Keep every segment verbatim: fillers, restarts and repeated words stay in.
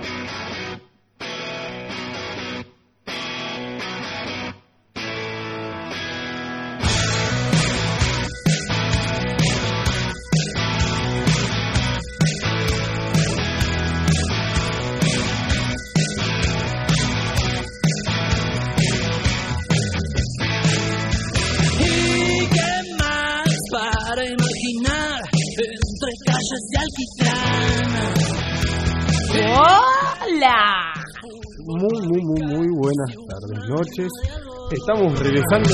¡Hola! Muy, muy, muy, muy buenas tardes, noches. Estamos regresando.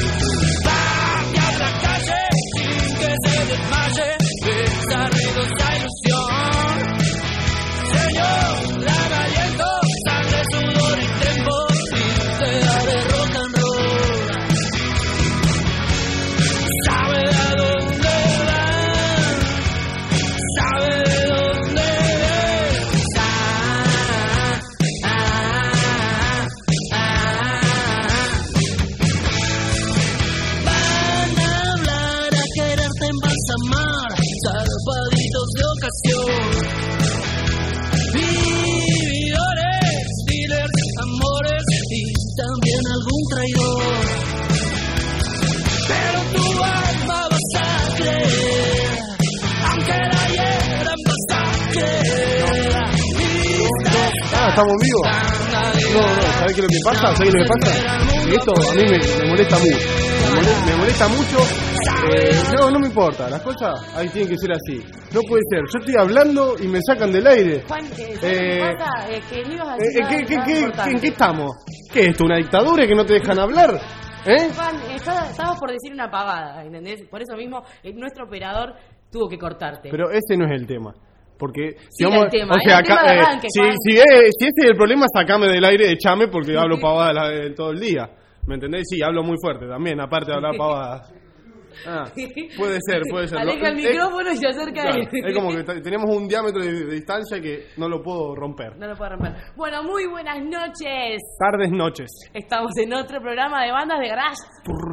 ¿Estamos vivos? No, no, ¿sabés qué es lo que pasa? ¿Sabés qué es lo que pasa? Y esto a mí me, me molesta mucho. Me molesta, me molesta mucho. Eh, no, no me importa. Las cosas ahí tienen que ser así. No puede ser. Yo estoy hablando y me sacan del aire. Juan, eh, eh, ¿qué pasa? Eh, que no ibas a decir eh, nada ¿qué, qué, qué, importante. ¿En qué estamos? ¿Qué es esto? ¿Una dictadura que no te dejan hablar? ¿Eh? Juan, eh, estabas por decir una pavada, ¿entendés? Por eso mismo, eh, nuestro operador tuvo que cortarte. Pero ese no es el tema. Porque sí, si vamos, el tema, o sea, el tema acá, de eh, arranque, si, Juan. si, es, si ese es el problema, sacame del aire, echame porque hablo pavadas la, eh, todo el día. ¿Me entendés? Sí, hablo muy fuerte también, aparte de hablar pavadas. Ah, puede ser, puede ser. Aleja el es, micrófono y se acerca claro, a él. Es como que t- tenemos un diámetro de, de distancia que no lo puedo romper. No lo puedo romper. Bueno, muy buenas noches. Tardes, noches. Estamos en otro programa de bandas de garage.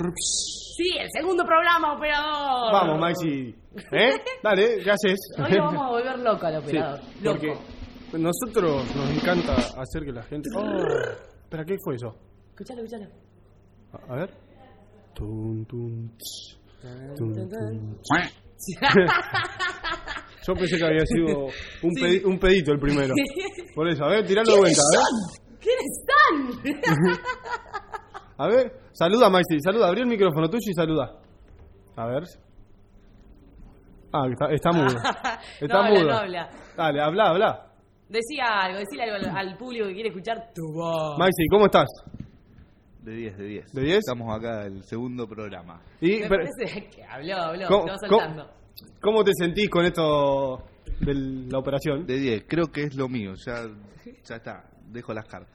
Sí, el segundo programa, operador. Vamos, Maxi. ¿Eh? Dale, ¿qué haces? Hoy lo vamos a volver loco al operador. Sí, loco. porque nosotros nos encanta hacer que la gente... Oh, espera, ¿qué fue eso? Escuchalo, escuchalo. A, a ver. Tum, tum, tss, tum, tum. Yo pensé que había sido un, Sí. pedi- un pedito el primero. Por eso, a ver, tiralo de vuelta, a ¿Quiénes son? ver. A ver, saluda, Maxi, saluda, abrí el micrófono tuyo y saluda. A ver. Ah, está, está mudo. Está No habla, mudo. no habla. Dale, habla, habla. Decía algo, decile algo al, al público que quiere escuchar tu voz. Maxi, ¿cómo estás? De diez, de diez. ¿De diez? Estamos acá el segundo programa. Y, Me pero, parece que habló, habló, ¿cómo, te va cómo- soltando. ¿Cómo te sentís con esto de la operación? De diez, creo que es lo mío. Ya, ya está, dejo las cartas.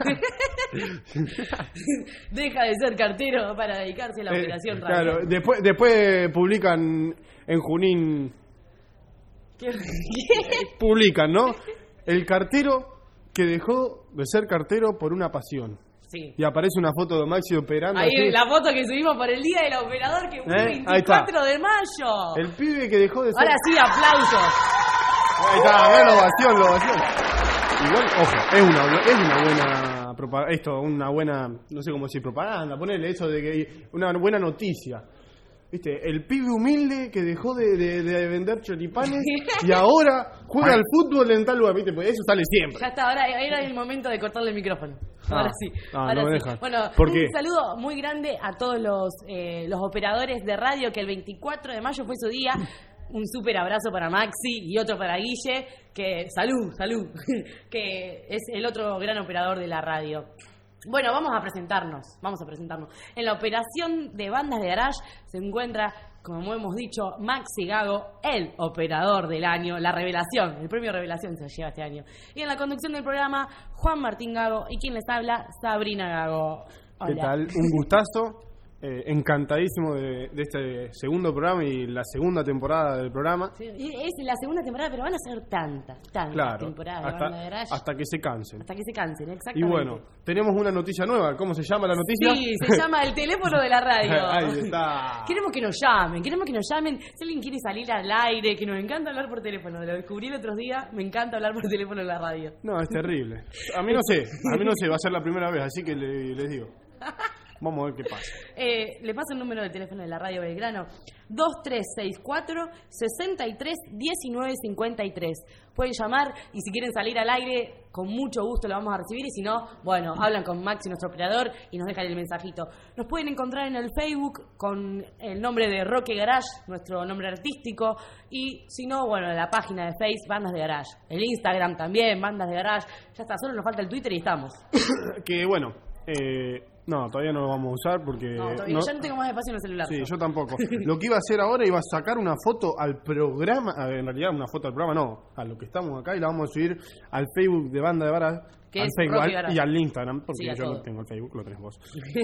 Deja de ser cartero para dedicarse a la Eh, operación radio. Claro, después, después publican en Junín, ¿Qué? publican, ¿no? El cartero que dejó de ser cartero por una pasión. Sí. Y aparece una foto de Maxi operando. Ahí así. la foto que subimos por el día del operador que fue el ¿Eh? Ahí está. veinticuatro de mayo. El pibe que dejó de ser... Ahora sí, aplausos. Ahí está, ve la ovación, la ovación. Igual, ojo, es una, bu- es una buena propaganda, esto, una buena, no sé cómo decir, propaganda, ponerle eso de que una buena noticia. ¿Viste? El pibe humilde que dejó de, de, de vender choripanes y ahora juega al fútbol en tal lugar, ¿viste? Pues eso sale siempre. Ya está, ahora era el momento de cortarle el micrófono. Ah, Ahora sí. ah, ahora no me sí. dejan. Bueno, ¿Por un qué? saludo muy grande a todos los, eh, los operadores de radio que el veinticuatro de mayo fue su día. Un súper abrazo para Maxi y otro para Guille, que salud, salud, que es el otro gran operador de la radio. Bueno, vamos a presentarnos, vamos a presentarnos. En la operación de bandas de garage se encuentra, como hemos dicho, Maxi Gago, el operador del año, la revelación, el premio revelación se lleva este año. Y en la conducción del programa, Juan Martín Gago, y quien les habla, Sabrina Gago. Hola. ¿Qué tal? Un gustazo. Eh, encantadísimo de, de este segundo programa y la segunda temporada del programa. Sí, es la segunda temporada, pero van a ser tantas, tantas Claro, temporadas de hasta, Banda de Garage. hasta que se cansen. Hasta que se cansen, Y exactamente. bueno, tenemos una noticia nueva. ¿Cómo se llama la noticia? Sí, se llama el teléfono de la radio. Ahí está. Queremos que nos llamen, queremos que nos llamen. Si alguien quiere salir al aire, que nos encanta hablar por teléfono. Lo descubrí el otro día, me encanta hablar por teléfono en la radio. No, es terrible. A mí no sé, a mí no sé, va a ser la primera vez, así que le- les digo. Vamos a ver qué pasa. Eh, le paso el número de teléfono de la radio Belgrano, dos tres seis cuatro, seis tres uno nueve cinco tres. Pueden llamar y si quieren salir al aire, con mucho gusto lo vamos a recibir. Y si no, bueno, hablan con Maxi, nuestro operador, y nos dejan el mensajito. Nos pueden encontrar en el Facebook con el nombre de Roque Garage, nuestro nombre artístico. Y si no, bueno, en la página de Facebook, Bandas de Garage. El Instagram también, Bandas de Garage. Ya está, solo nos falta el Twitter y estamos. Que bueno, eh, no, todavía no lo vamos a usar porque... No, todavía no- ya no tengo más espacio en el celular. Sí, yo tampoco. Lo que iba a hacer ahora iba a sacar una foto al programa, a ver, en realidad una foto al programa no, a lo que estamos acá y la vamos a subir al Facebook de Banda de Garage, Que al es Facebook Rocky al- Garage. y al Instagram, porque Sí, a yo todo. no tengo el Facebook, lo tenés vos.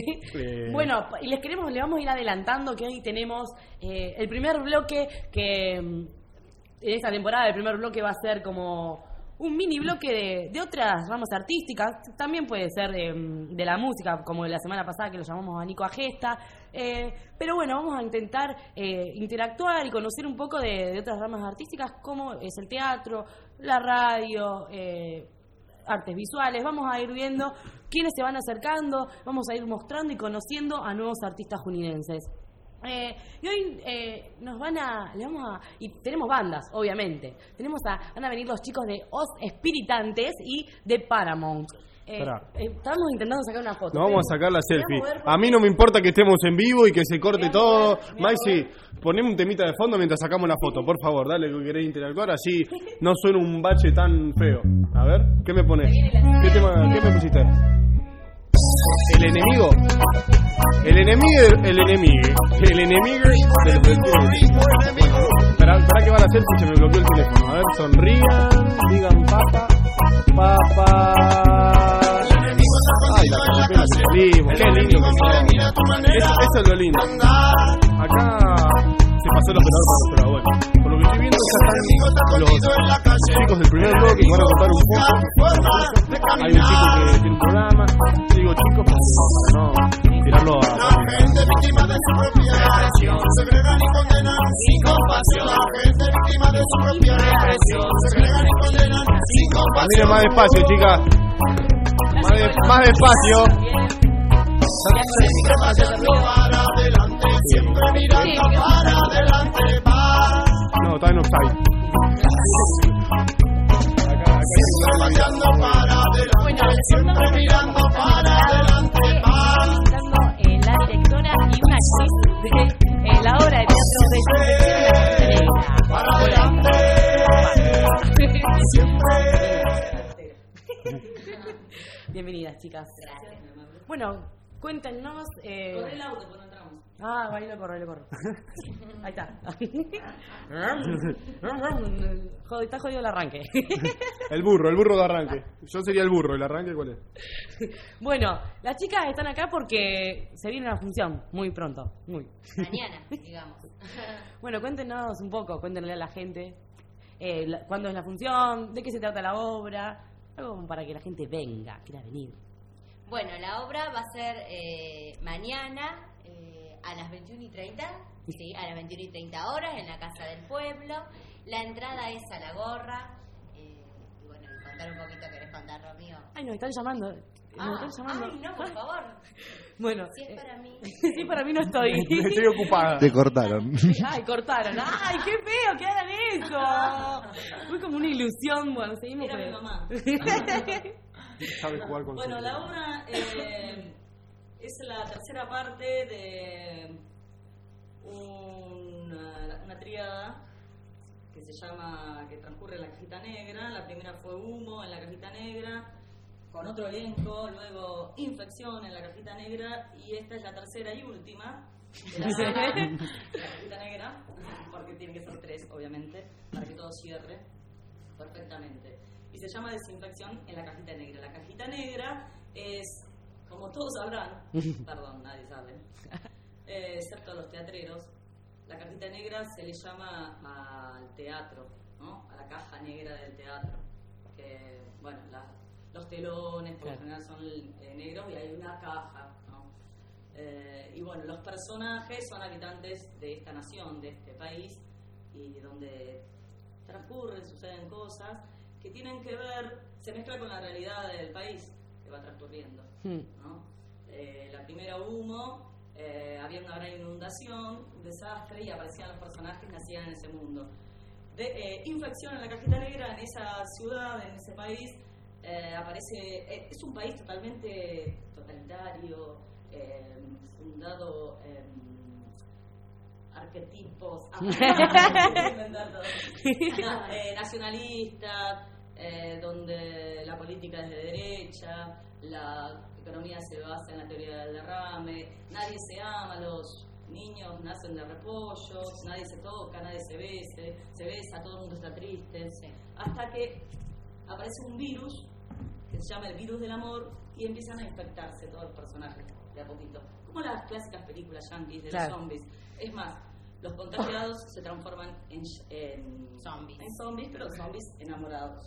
Eh, Bueno, y les queremos, le vamos a ir adelantando que hoy tenemos eh, el primer bloque que mm, en esta temporada el primer bloque va a ser como un mini bloque de, de otras ramas artísticas, también puede ser de, mm, de la música, como la semana pasada que lo llamamos a Nico Agesta, eh, pero bueno, vamos a intentar eh, interactuar y conocer un poco de, de otras ramas artísticas como es el teatro, la radio, eh, artes visuales. Vamos a ir viendo quiénes se van acercando, vamos a ir mostrando y conociendo a nuevos artistas juninenses. Eh, y hoy eh, nos van a, le vamos a, y tenemos bandas, obviamente. Tenemos a, van a venir los chicos de Os Espiritantes y de Paramount. Eh, Esperá. eh, estamos intentando sacar una foto. Nos vamos a pero sacar la queremos selfie. ver A mí no me importa que estemos en vivo y que se corte Veamos todo. ver, veamos Maxi, poneme un temita de fondo mientras sacamos la foto, por favor. Dale que querés interactuar, así no suena un bache tan feo. A ver, ¿qué me pones? ¿Qué, tema, qué me pusiste? El enemigo. El enemigo, el enemigo. El enemigo del presidente. Espera, espera que va la selfie, se me bloqueó el teléfono. A ver, sonrían, digan papa, papa. Ay, la canción del socialismo, qué lindo que son. Eso, eso es lo lindo. Acá se pasó el operador, pero bueno. Por lo que estoy viendo, ya están los chicos del primer bloque que van a contar un poco. Hay un chico que tiene un programa. Yo digo chicos para no tirarlo a... Gente víctima de su propia represión, segregan y condenan sin compasión. La gente víctima de su propia represión, segregan y condenan sin compasión. Miren más despacio, chicas. Más, de- más despacio. Siempre pasando para adelante, siempre mirando para adelante, para. No, está en offside. Acá, acá. Siempre pasando para adelante, Bueno, siempre mirando para adelante, para. visitando eh, la directora y una actriz de eh, la obra de teatro de Concepción Negra. Para adelante, Bienvenidas, chicas. Bueno, cuéntenos. Eh... Corre el auto cuando entramos. Ah, bailo, corro, bailo, corro. Ahí está. Joder, está jodido el arranque. El burro, el burro de arranque. Yo sería el burro, ¿el arranque cuál es? Bueno, las chicas están acá porque se viene una función muy pronto. Muy. Mañana, digamos. Bueno, cuéntenos un poco, cuéntenle a la gente eh, la- cuándo es la función, de qué se trata la obra, algo como para que la gente venga, quiera venir. Bueno, la obra va a ser eh, mañana eh, a las veintiuna y treinta, sí, a las veintiuna y treinta horas en la Casa del Pueblo. La entrada es a la gorra. Eh, y bueno, y contar un poquito, ¿querés contar, Romeo? Ay, nos están llamando. Nos Ah, están llamando. ay, no, por favor. Bueno, Si es eh, para mí. sí, para mí no estoy. Estoy ocupada. Te cortaron. Ay, cortaron. Ay, qué feo que hagan eso. Fue como una ilusión. Bueno, seguimos Era con mi el- mamá. Sabe jugar con Bueno, su- la obra eh, es la tercera parte de una, una tríada que se llama, que transcurre en la Cajita Negra. La primera fue Humo en la Cajita Negra, con otro elenco, luego Infección en la Cajita Negra, y esta es la tercera y última de la saga, la Cajita Negra, porque tiene que ser tres, obviamente, para que todo cierre perfectamente. Y se llama Desinfección en la Cajita Negra. La Cajita Negra es, como todos sabrán, perdón, nadie sabe, eh, excepto a los teatreros. La cajita negra se le llama al teatro, ¿no? A la caja negra del teatro. Que, bueno, la, los telones por lo general son eh, negros y hay una caja, ¿no? Eh, y bueno, los personajes son habitantes de esta nación, de este país, y donde transcurren, suceden cosas que tienen que ver, se mezcla con la realidad del país que va transcurriendo, ¿no? Eh, la primera Humo, eh, había una gran inundación, un desastre, y aparecían los personajes que nacían en ese mundo. De, eh, infección en la cajita negra, en esa ciudad, en ese país, eh, aparece, eh, es un país totalmente totalitario, eh, fundado en arquetipos, eh, nacionalistas, eh, donde la política es de derecha, la economía se basa en la teoría del derrame, nadie se ama, los niños nacen de repollos, nadie se toca, nadie se bese, se besa, todo el mundo está triste, sí. Hasta que aparece un virus que se llama el virus del amor y empiezan a infectarse todos los personajes de a poquito, como las clásicas películas yankees de claro. los zombies. Es más, los contagiados se transforman en, en, zombies. en zombies, pero zombies enamorados.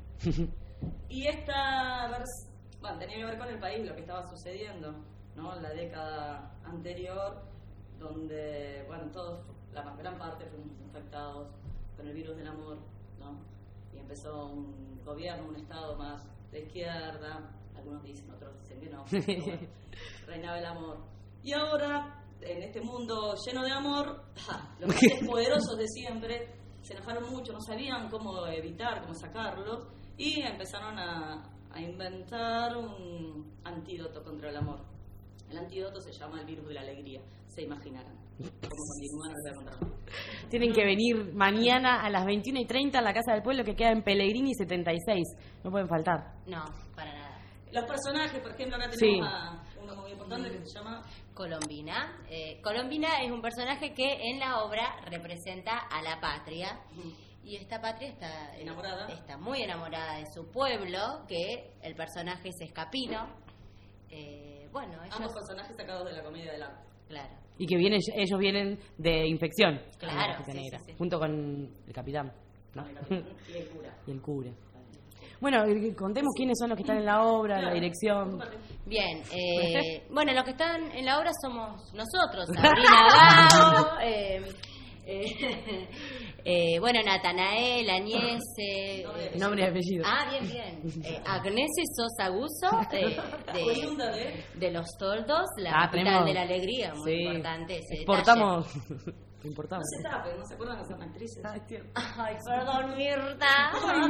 Y esta vers- bueno, tenía que ver con el país, lo que estaba sucediendo, ¿no? La década anterior, donde, bueno, todos, la gran parte fuimos infectados con el virus del amor, ¿no? Y empezó un gobierno, un estado más de izquierda, algunos dicen, otros dicen que no, pero bueno, reinaba el amor. Y ahora, en este mundo lleno de amor, ja, los países poderosos de siempre se enojaron mucho, no sabían cómo evitar, cómo sacarlos, y empezaron a, a inventar un antídoto contra el amor. El antídoto se llama el virus de la alegría, se imaginarán. Como continúan, les voy a contar. Tienen que venir mañana a las veintiuna y treinta a la Casa del Pueblo, que queda en Pellegrini setenta y seis. No pueden faltar. No, para nada. Los personajes, por ejemplo, acá tenemos sí. a uno muy importante que se llama Colombina. Eh, Colombina es un personaje que en la obra representa a la patria. Uh-huh. Y esta patria está enamorada. Está muy enamorada de su pueblo, que el personaje es Escapino. Eh, bueno, ellos... ambos personajes sacados de la comedia del arte. Claro. Y que vienen, ellos vienen de Infección. Claro, sí, sí, sí. Junto con el capitán, ¿no? El capitán y el cura. Y el cura. Bueno, contemos quiénes son los que están en la obra, claro. La dirección. Bien, eh, bueno, los que están en la obra somos nosotros, Sabrina Gago, eh, eh, eh, bueno, Natanael, Añez, eh, nombre y apellido. Ah, bien, bien. Eh, Agnese Sosa Guso, eh, de, de Los Toldos, la ah, capital tenemos, de la alegría, muy sí, importante ese exportamos. Importamos. No se tapen, no se acuerdan que son actrices. Ay, perdón, Mirta. Ay,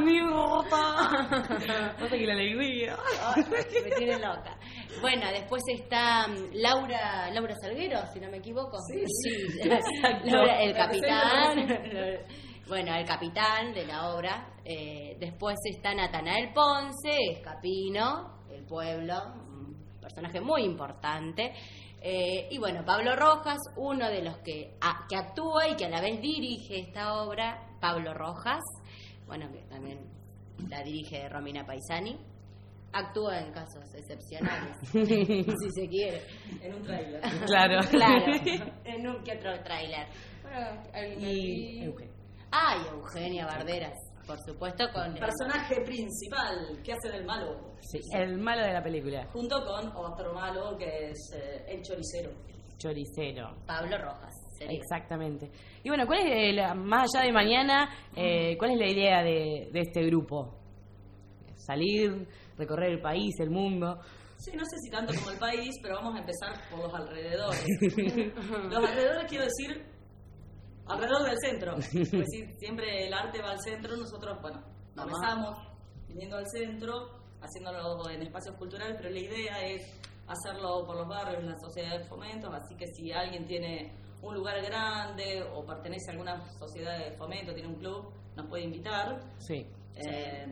Mirta. No sé qué la alegría. Ay, me tiene loca. Bueno, después está Laura Laura Salguero, si no me equivoco. Sí, sí. Laura, el capitán. Bueno, el capitán de la obra. Eh, después está Natanael Ponce, Escapino, el pueblo, un personaje muy importante. Eh, y bueno, Pablo Rojas, uno de los que, a, que actúa y que a la vez dirige esta obra, Pablo Rojas, bueno, que también la dirige Romina Paisani, actúa en casos excepcionales, si se quiere. En un tráiler. Claro. Claro, en un que otro tráiler. Bueno, el, y... el... Ah, y Eugenia Barderas, por supuesto, con... El personaje principal que hace del malo. Sí, el malo de la película. Junto con otro malo que es eh, el choricero. Choricero. Pablo Rojas. Sería. Exactamente. Y bueno, ¿cuál es, la, más allá de mañana, eh, cuál es la idea de, de este grupo? Salir, recorrer el país, el mundo... Sí, no sé si tanto como el país, pero vamos a empezar por los alrededores. Los alrededores quiero decir... alrededor del centro. Es decir, siempre el arte va al centro, nosotros, bueno, comenzamos viniendo al centro, haciéndolo en espacios culturales, pero la idea es hacerlo por los barrios, en las sociedades de fomentos, así que si alguien tiene un lugar grande o pertenece a alguna sociedad de fomento, tiene un club, nos puede invitar. Sí. Eh,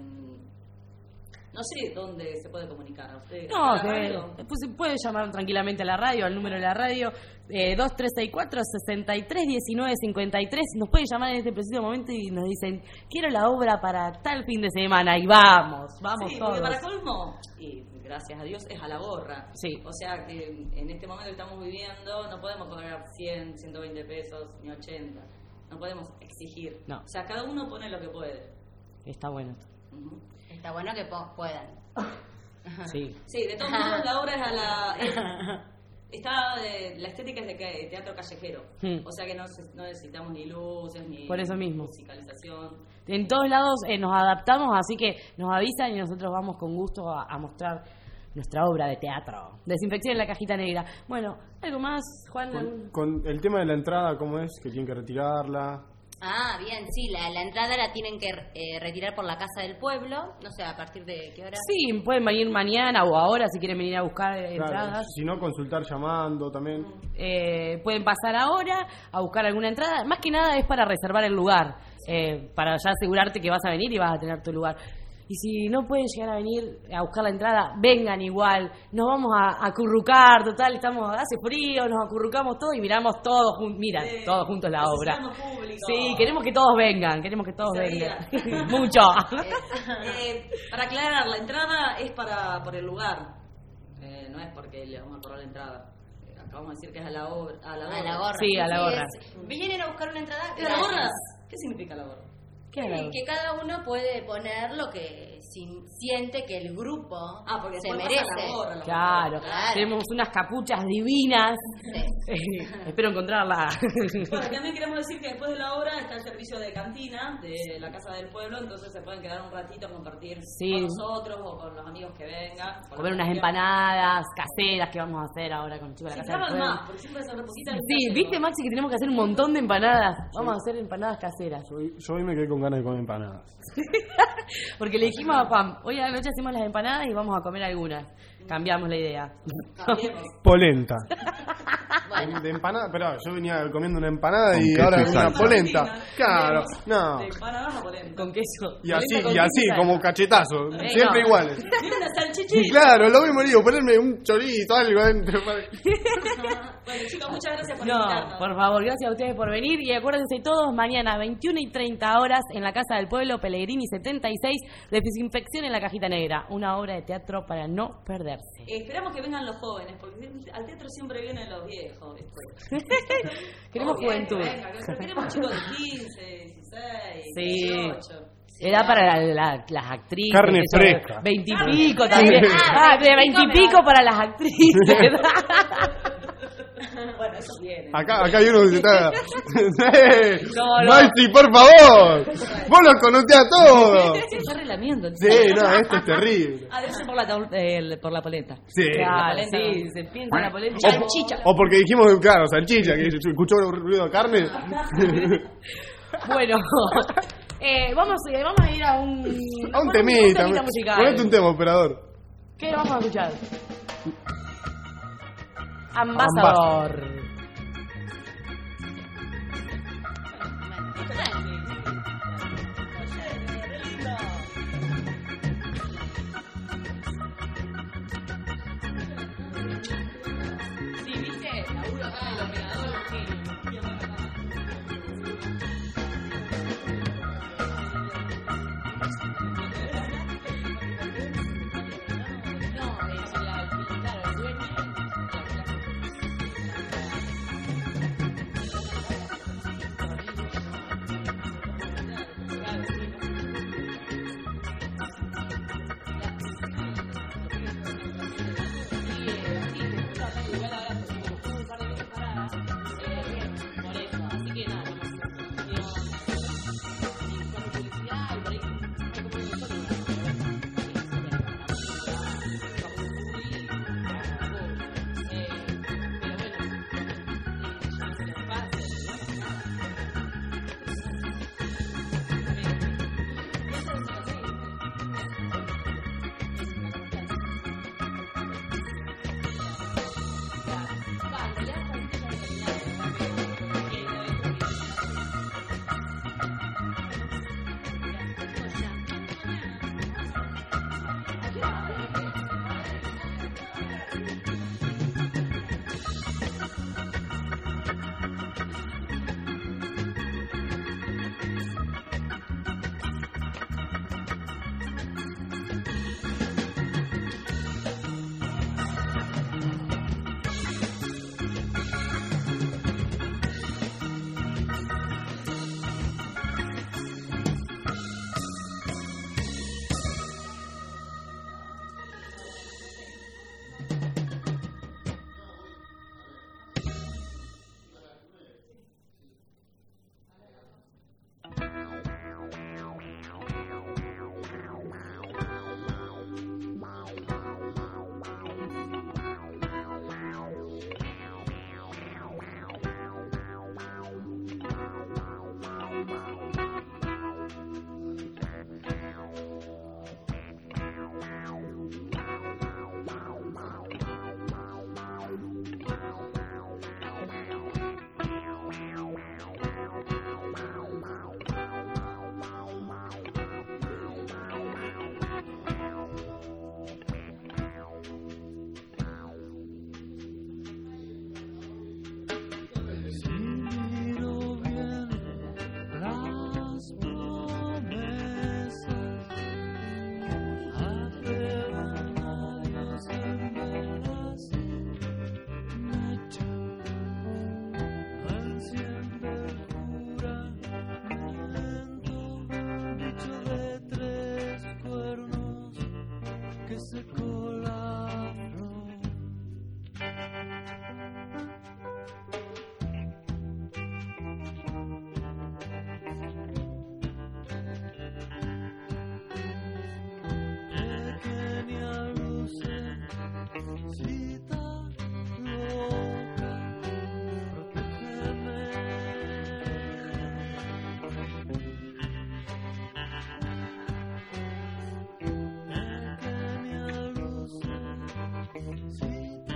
no sé dónde se puede comunicar a usted. No, que, pues puede llamar tranquilamente a la radio, al número de la radio eh, dos tres seis cuatro, seis tres uno nueve cinco tres. Nos puede llamar en este preciso momento y nos dicen, quiero la obra para tal fin de semana, y vamos, vamos sí, todos. Porque para colmo, y gracias a Dios, es a la gorra. Sí. O sea que en este momento que estamos viviendo no podemos cobrar cien, ciento veinte pesos ni ochenta. No podemos exigir. No. O sea, cada uno pone lo que puede. Está bueno. Ujú. Está bueno que po- puedan. Sí. Sí, de todos modos la obra es a la... es- está de- la estética es de que- teatro callejero. Hmm. O sea que no, se- no necesitamos ni luces, ni Por eso mismo. musicalización. En todos lados eh, nos adaptamos, así que nos avisan y nosotros vamos con gusto a, a mostrar nuestra obra de teatro. Desinfección en la cajita negra. Bueno, ¿algo más, Juan? Con, con el tema de la entrada, ¿cómo es? Que tienen que retirarla. Ah, bien, sí, la, la entrada la tienen que eh, retirar por la casa del pueblo. No sé, ¿a partir de qué hora? Sí, pueden venir mañana o ahora si quieren venir a buscar eh, Claro, entradas. si no, consultar llamando también. Eh, pueden pasar ahora a buscar alguna entrada. Más que nada es para reservar el lugar, eh, para ya asegurarte que vas a venir y vas a tener tu lugar. Y si no pueden llegar a venir a buscar la entrada, vengan igual. Nos vamos a acurrucar, total, estamos hace frío, nos acurrucamos todos y miramos todos juntos, mira, Sí, todos juntos la obra. necesitamos público. Sí, queremos que todos vengan, queremos que todos Se vengan. Mucho. Eh, para aclarar, la entrada es para por el lugar. Eh, no es porque le vamos a cobrar la entrada. Eh, acabamos de decir que es a la obra. A la gorra. A la gorra. Sí, a la gorra. es- vienen a buscar una entrada ¿Es la gratis. gorra? ¿Qué significa la gorra? ¿Qué Sí, habla? que cada uno puede poner lo que sin- siente que el grupo Ah, porque se después merece. pasa la gorra. la Claro, Claro. tenemos unas capuchas divinas. Sí. Espero encontrarla. Bueno, también queremos decir que después de la obra está el servicio de cantina de la Casa del Pueblo, entonces se pueden quedar un ratito a compartir Sí. con nosotros o con los amigos que vengan. con Comer la unas familia. empanadas caseras que vamos a hacer ahora con chicos de la Sí, Casa del traban Pueblo. más, porque siempre son poquitas. Sí, viste Maxi que tenemos que hacer un montón de empanadas. Vamos a hacer empanadas caseras. Yo, yo hoy me quedé con ganas de comer empanadas. Porque le dijimos a Juan, hoy a la noche hacemos las empanadas y vamos a comer algunas. Cambiamos la idea. Cambiemos. Polenta. Bueno. De empanada, pero yo venía comiendo una empanada Con y queso ahora y una salsa. polenta. Argentina. Claro, no. De empanadas a polenta. Con queso. Y así, Polenta con y así, queso. como cachetazo, Eh, siempre no. iguales. Mira una Y salchichita. claro, lo mismo digo, ponerme un chorizo, algo adentro. Bueno, chicos, muchas gracias por No, invitarnos. por favor, gracias a ustedes por venir y acuérdense todos, mañana veintiuna y treinta horas en la Casa del Pueblo, Pellegrini setenta y seis, Desinfección en la Cajita Negra, una obra de teatro para no perderse. Eh, esperamos que vengan los jóvenes, porque al teatro siempre vienen los viejos. ¿viste? Queremos Obvio, juventud. que venga, que queremos chicos de quince, dieciséis, Sí. dieciocho. Era para la- la- las actrices. Carne que son fresca. Veintipico también. Ah, de veintipico para las actrices. Bueno, eso viene. Acá, acá hay uno que se está. ¡Eh! No, no. Maxi, por favor. Vos los conocés a todos. Se está relamiendo. Sí, no, esto es terrible. Ah, debe ser por la, taul- eh, por la polenta. Sí. Claro, La polenta, sí, ¿no? se piensa en la polenta. O, Salchicha. o porque dijimos, claro, salchicha, que se escuchó el ruido de carne. Bueno, eh, vamos, eh, vamos a ir a un... A un a temita. temita musical. Ponete un tema, operador. ¿Qué vamos a escuchar? Ambasador. Sí, ¿viste? Laburo acá del operador, sí. No, es la, claro, el dueño. che secò l'afro. Pequeña lucecita loca, protégeme. Pequeña lucecita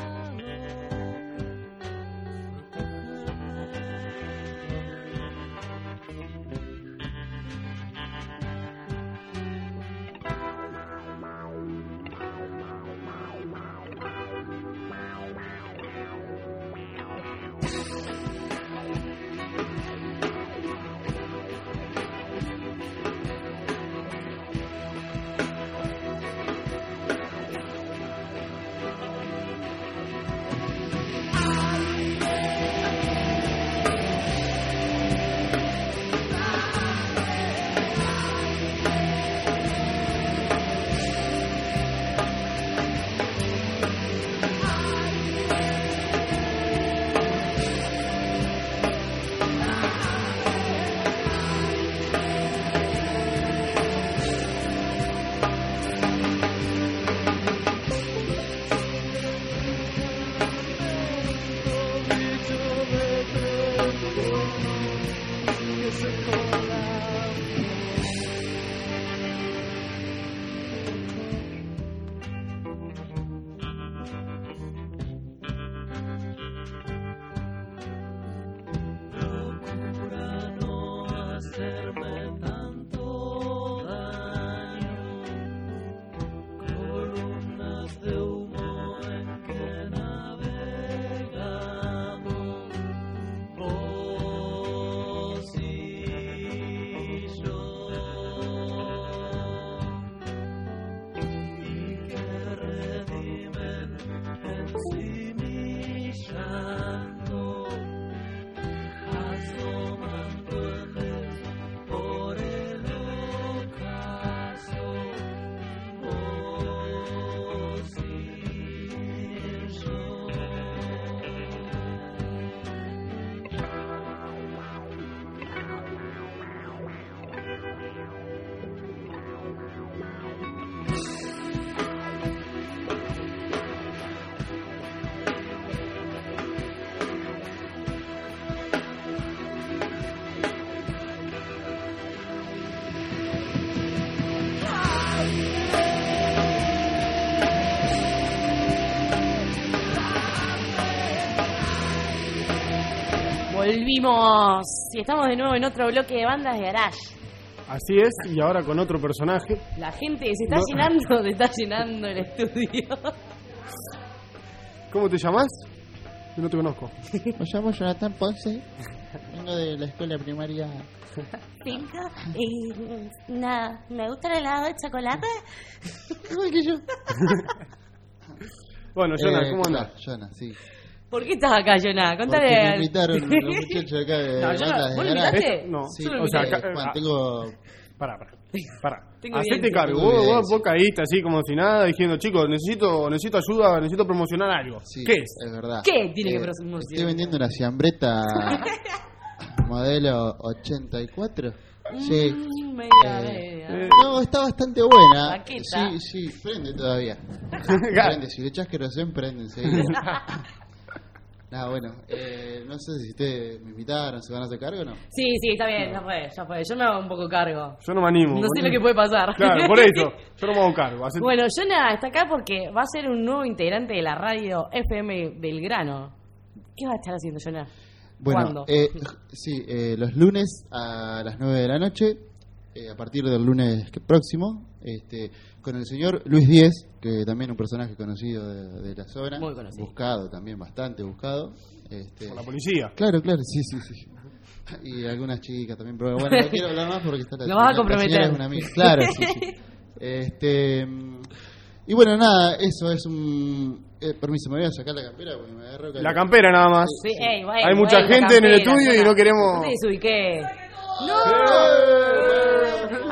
Volvimos y estamos de nuevo en otro bloque de bandas de garage. Así es, y ahora con otro personaje. La gente se está No. llenando, se está llenando el estudio. ¿Cómo te llamas? Yo no te conozco. Me llamo Jonathan Ponce, vengo de la escuela primaria. Cinco y nada, me gusta el helado de chocolate. Igual que yo. Bueno, Jonah, Eh, ¿cómo claro, andás? Jonah, sí. ¿Por qué estás acá, Jonah? Porque Contale. me al- invitaron los muchachos acá de No, yo no- bandas de ¿vos lo garage. invitaste? Esto- no, Yo lo o sea, invité. acá- Juan, ah, tengo... Pará, pará. Pará. Tengo Hacete evidencia. cargo. Tengo Vos, vos, evidencia. vos caíste así como si nada diciendo, chicos, necesito necesito ayuda, necesito promocionar algo. Sí, ¿Qué es? Es verdad. ¿Qué tiene que Eh, promocionar? Estoy vendiendo una ciambreta modelo ochenta y cuatro. Sí. Mm, media, Eh, media. No, está bastante buena. Baqueta. Sí, sí, prende todavía. Claro. Prende, si le echas querosén, prende enseguida. Nada, bueno, eh, no sé si ustedes me invitaron, ¿se van a hacer cargo o no? Sí, sí, está bien, ya fue, ya fue. Yo me hago un poco cargo. Yo no me animo. No sé lo que puede pasar. Claro, por eso. Yo no me hago cargo. Hacete- Bueno, Jonah está acá porque va a ser un nuevo integrante de la radio F M Belgrano. ¿Qué va a estar haciendo, Jonah? Bueno, ¿Cuándo? eh, sí, eh, los lunes a las nueve de la noche, eh, a partir del lunes que- próximo, este, con el señor Luis Díez, que también un personaje conocido de, de la zona, Muy conocido. buscado también, bastante buscado. Este, Por la policía. Claro, claro, sí, sí, sí. Y algunas chicas también, pero bueno, no quiero hablar más porque está la Lo vas a la- la comprometer. señora es una amiga. Claro, sí, sí. Este, mm, y bueno, nada, eso es un... Eh, permiso, me voy a sacar la campera porque me agarró calor. La campera nada más. Sí, ey, bueno, Hay mucha bueno, gente en el campera, estudio y Jonah. no queremos... No te desubiqué. ¡No!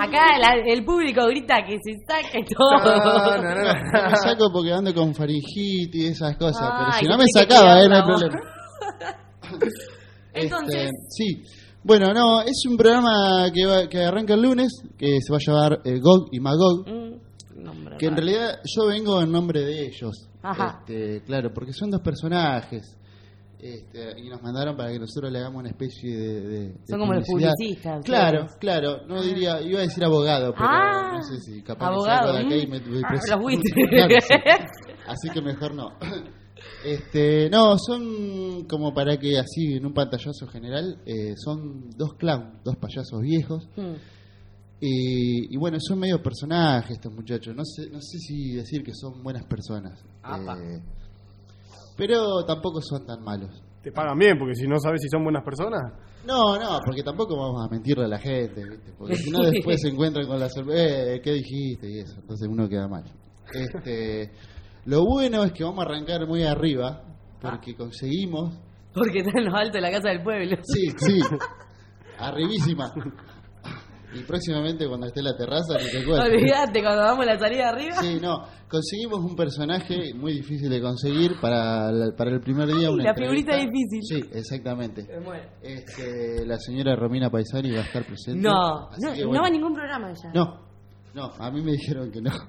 Acá la- el público grita que se saque todo. No, no, no, no. No me saco porque ando con faringitis y esas cosas, Ay, pero si que no me tiene que sacaba, cuidar eh, no hay la voz. problema. Entonces, Este, sí. Bueno, no, es un programa que, va- que arranca el lunes, que se va a llamar eh, Gog y Magog, mm, nombre que en raro. realidad yo vengo en nombre de ellos. Ajá. Este, claro, porque son dos personajes. Este, y nos mandaron para que nosotros le hagamos una especie de, de- de Son como los publicidad. publicistas. Claro, ustedes. claro, no diría, iba a decir abogado, pero Ah, no sé si capaz abogado, me saco de acá y mm. me doy Ah, preso. los buitres. Claro, sí. Así que mejor no. Este, no, son como para que así en un pantallazo general, eh, son dos clowns, dos payasos viejos. Mm. Y, y bueno, son medio personajes estos muchachos. No sé, no sé si decir que son buenas personas. Apa. Eh, pero tampoco son tan malos. Te pagan bien, porque si no sabes si son buenas personas. No, no, porque tampoco vamos a mentirle a la gente, ¿viste? Porque si no después se encuentran con la sorpresa, eh, ¿qué dijiste? Y eso, entonces uno queda mal. Este, lo bueno es que vamos a arrancar muy arriba, porque conseguimos, Porque está en lo alto de la casa del pueblo. sí, sí, arribísima. Y próximamente cuando esté en la terraza, ni te cuento. Olvídate, cuando damos la salida arriba. Sí, no, conseguimos un personaje muy difícil de conseguir para, la- para el primer día. Ay, una la figurita entrevista. difícil. Sí, exactamente. Me muero. Este, la señora Romina Paisani va a estar presente. No, Así no, que, no bueno. va a ningún programa ella. No, no, a mí me dijeron que no.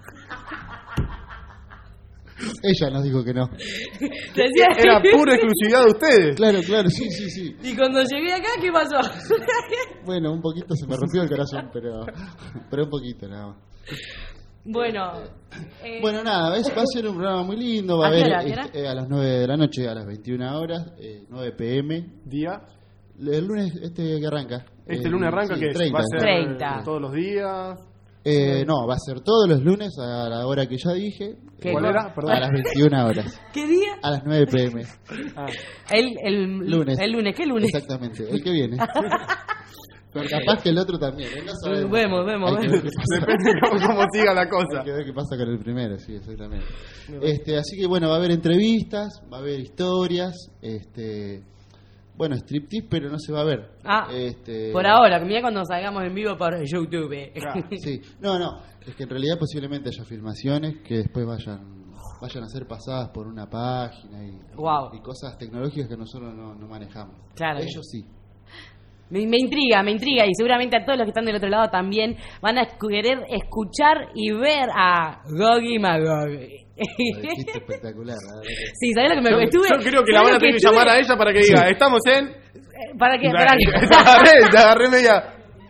Ella nos dijo que no. Decía- Era pura exclusividad de ustedes. Claro, claro, sí, sí, sí. Y cuando llegué acá, ¿qué pasó? Bueno, un poquito se me rompió el corazón, pero, pero un poquito nada más. Bueno, eh, Bueno, nada, ¿ves? Va a ser un programa muy lindo. Va a ¿A qué haber hora, a qué hora? este, eh, a las nueve de la noche, a las veintiuna horas, eh, nueve pm. Día. El lunes este que arranca. Este El- lunes arranca sí, que es, treinta. va a ser treinta. todos los días. Eh, no, va a ser todos los lunes a la hora que ya dije. ¿Qué ¿Cuál cosa? era? Perdón. A las veintiuna horas. ¿qué día? A las nueve pm. Ah, El, el Lunes. El lunes, ¿qué lunes? Exactamente, el que viene. Pero capaz que el otro también, ¿eh? No sabemos. Vemos, vemos, Hay que vemos. ver qué pasa. depende de cómo, cómo siga la cosa. Hay que ver qué pasa con el primero, sí, exactamente. Este, así que bueno, va a haber entrevistas, va a haber historias, este, bueno, striptease, pero no se va a ver. Ah, Este, Por ahora, mira cuando salgamos en vivo por YouTube. eh. Claro. Sí, no, no, es que en realidad posiblemente haya filmaciones que después vayan vayan a ser pasadas por una página y, Wow. y cosas tecnológicas que nosotros no, no manejamos. Claro. Ellos sí. Me, me intriga, me intriga y seguramente a todos los que están del otro lado también van a escu- querer escuchar y ver a Gogi Magog. Lo dijiste espectacular, la verdad que- Sí, ¿sabés lo que me Yo, estuve? yo creo que la ¿sabés van lo a tener que estuve? llamar a ella para que diga, estamos en... Eh, ¿Para qué? ¿Para qué? Te agarré, te agarré media...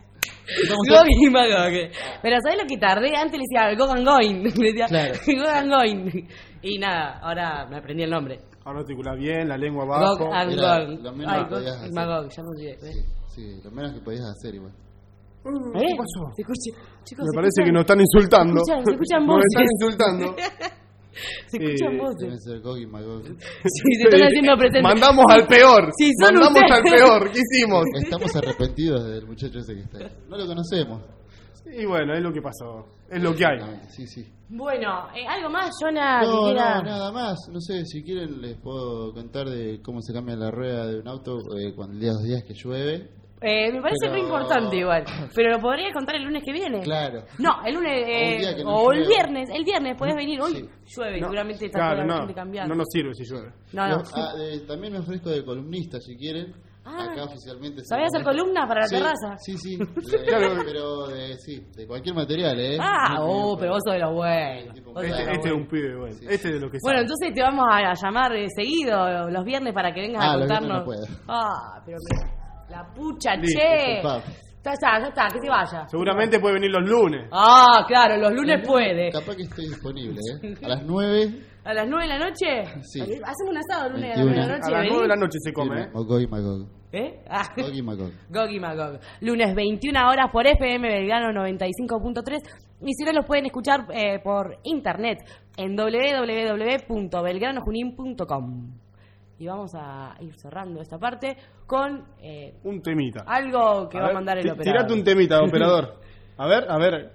Gogi Magog. Pero ¿sabés lo que tardé? Antes le decía Gog and Going. Le decía Claro. Gog and Going. Y nada, ahora me aprendí el nombre. Ahora articula bien, la lengua abajo. Gog and Era Going. lo menos Ay, que podías Gog y hacer. Magog, ya lo olvidé. ¿ves? Sí, sí, lo menos que podías hacer igual. ¿Eh? ¿Qué pasó? Se escucha, chicos, Me se parece escuchan- que nos están insultando. Se escuchan, se escuchan Nos voces. están insultando. Se escuchan Eh, voces. Deben ser Gog y Magog. Sí, se están haciendo presentes. Mandamos al peor. Sí, son Mandamos ustedes. al peor. ¿Qué hicimos? Estamos arrepentidos del muchacho ese que está ahí. No lo conocemos. Y bueno, es lo que pasó. Es lo que hay. Sí, sí. Bueno, eh, ¿algo más, Jonah? No, que quiera- no, nada más. No sé, si quieren les puedo contar de cómo se cambia la rueda de un auto eh, cuando el día dos días que llueve. Eh, me parece Pero- muy importante igual. Pero lo podría contar el lunes que viene. Claro. No, el lunes eh, O un día que no o el llueva. viernes. El viernes podés venir. Hoy Sí. llueve, No, seguramente está claro, toda la no, gente cambiando. no nos sirve si llueve. No, no. Yo, ah, de- también me ofrezco de columnista si quieren. Ah, Acá oficialmente. ¿sabés hacer columnas para la Sí, terraza? Sí, sí. De- Claro. Pero de, sí, de cualquier material, ¿eh? Ah, No, oh, no, pero vos sos de los buenos. Tipo, Vos sos de Este, los este es buenos. un pibe bueno. Sí. Este es de lo que Bueno, sabe. entonces te vamos a llamar eh, seguido los viernes para que vengas Ah, a los viernes contarnos. no puedo. Ah, pero me- la pucha, Listo, che. disculpa. Ya está, ya está, que se vaya. Seguramente puede venir los lunes. Ah, claro, los lunes puede. Capaz que estoy disponible, ¿eh? A las nueve. ¿A las nueve de la noche? Sí. Hacemos un asado el lunes a las veintiuna. nueve de la A noche. las ¿venís? nueve de la noche se come, ¿eh? O Gog y Magog. ¿Eh? Ah. Gog y Magog. Gog y Magog. Lunes veintiuna horas por F M Belgrano noventa y cinco punto tres. Y si no, los pueden escuchar eh, por internet en doble u doble u doble u punto belgrano junín punto com. Y vamos a ir cerrando esta parte con eh, Un temita. algo que va a ver, mandar el ti- operador. Tirate un temita, operador. A ver, a ver.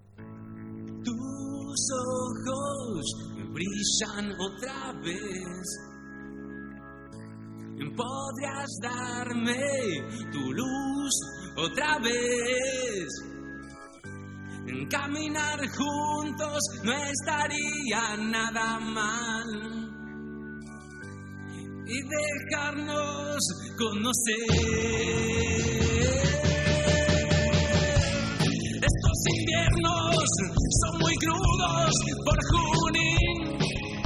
Tus ojos brillan otra vez. Podrías darme tu luz otra vez. Caminar juntos no estaría nada mal. Y dejarnos conocer. Estos inviernos son muy crudos por Junín.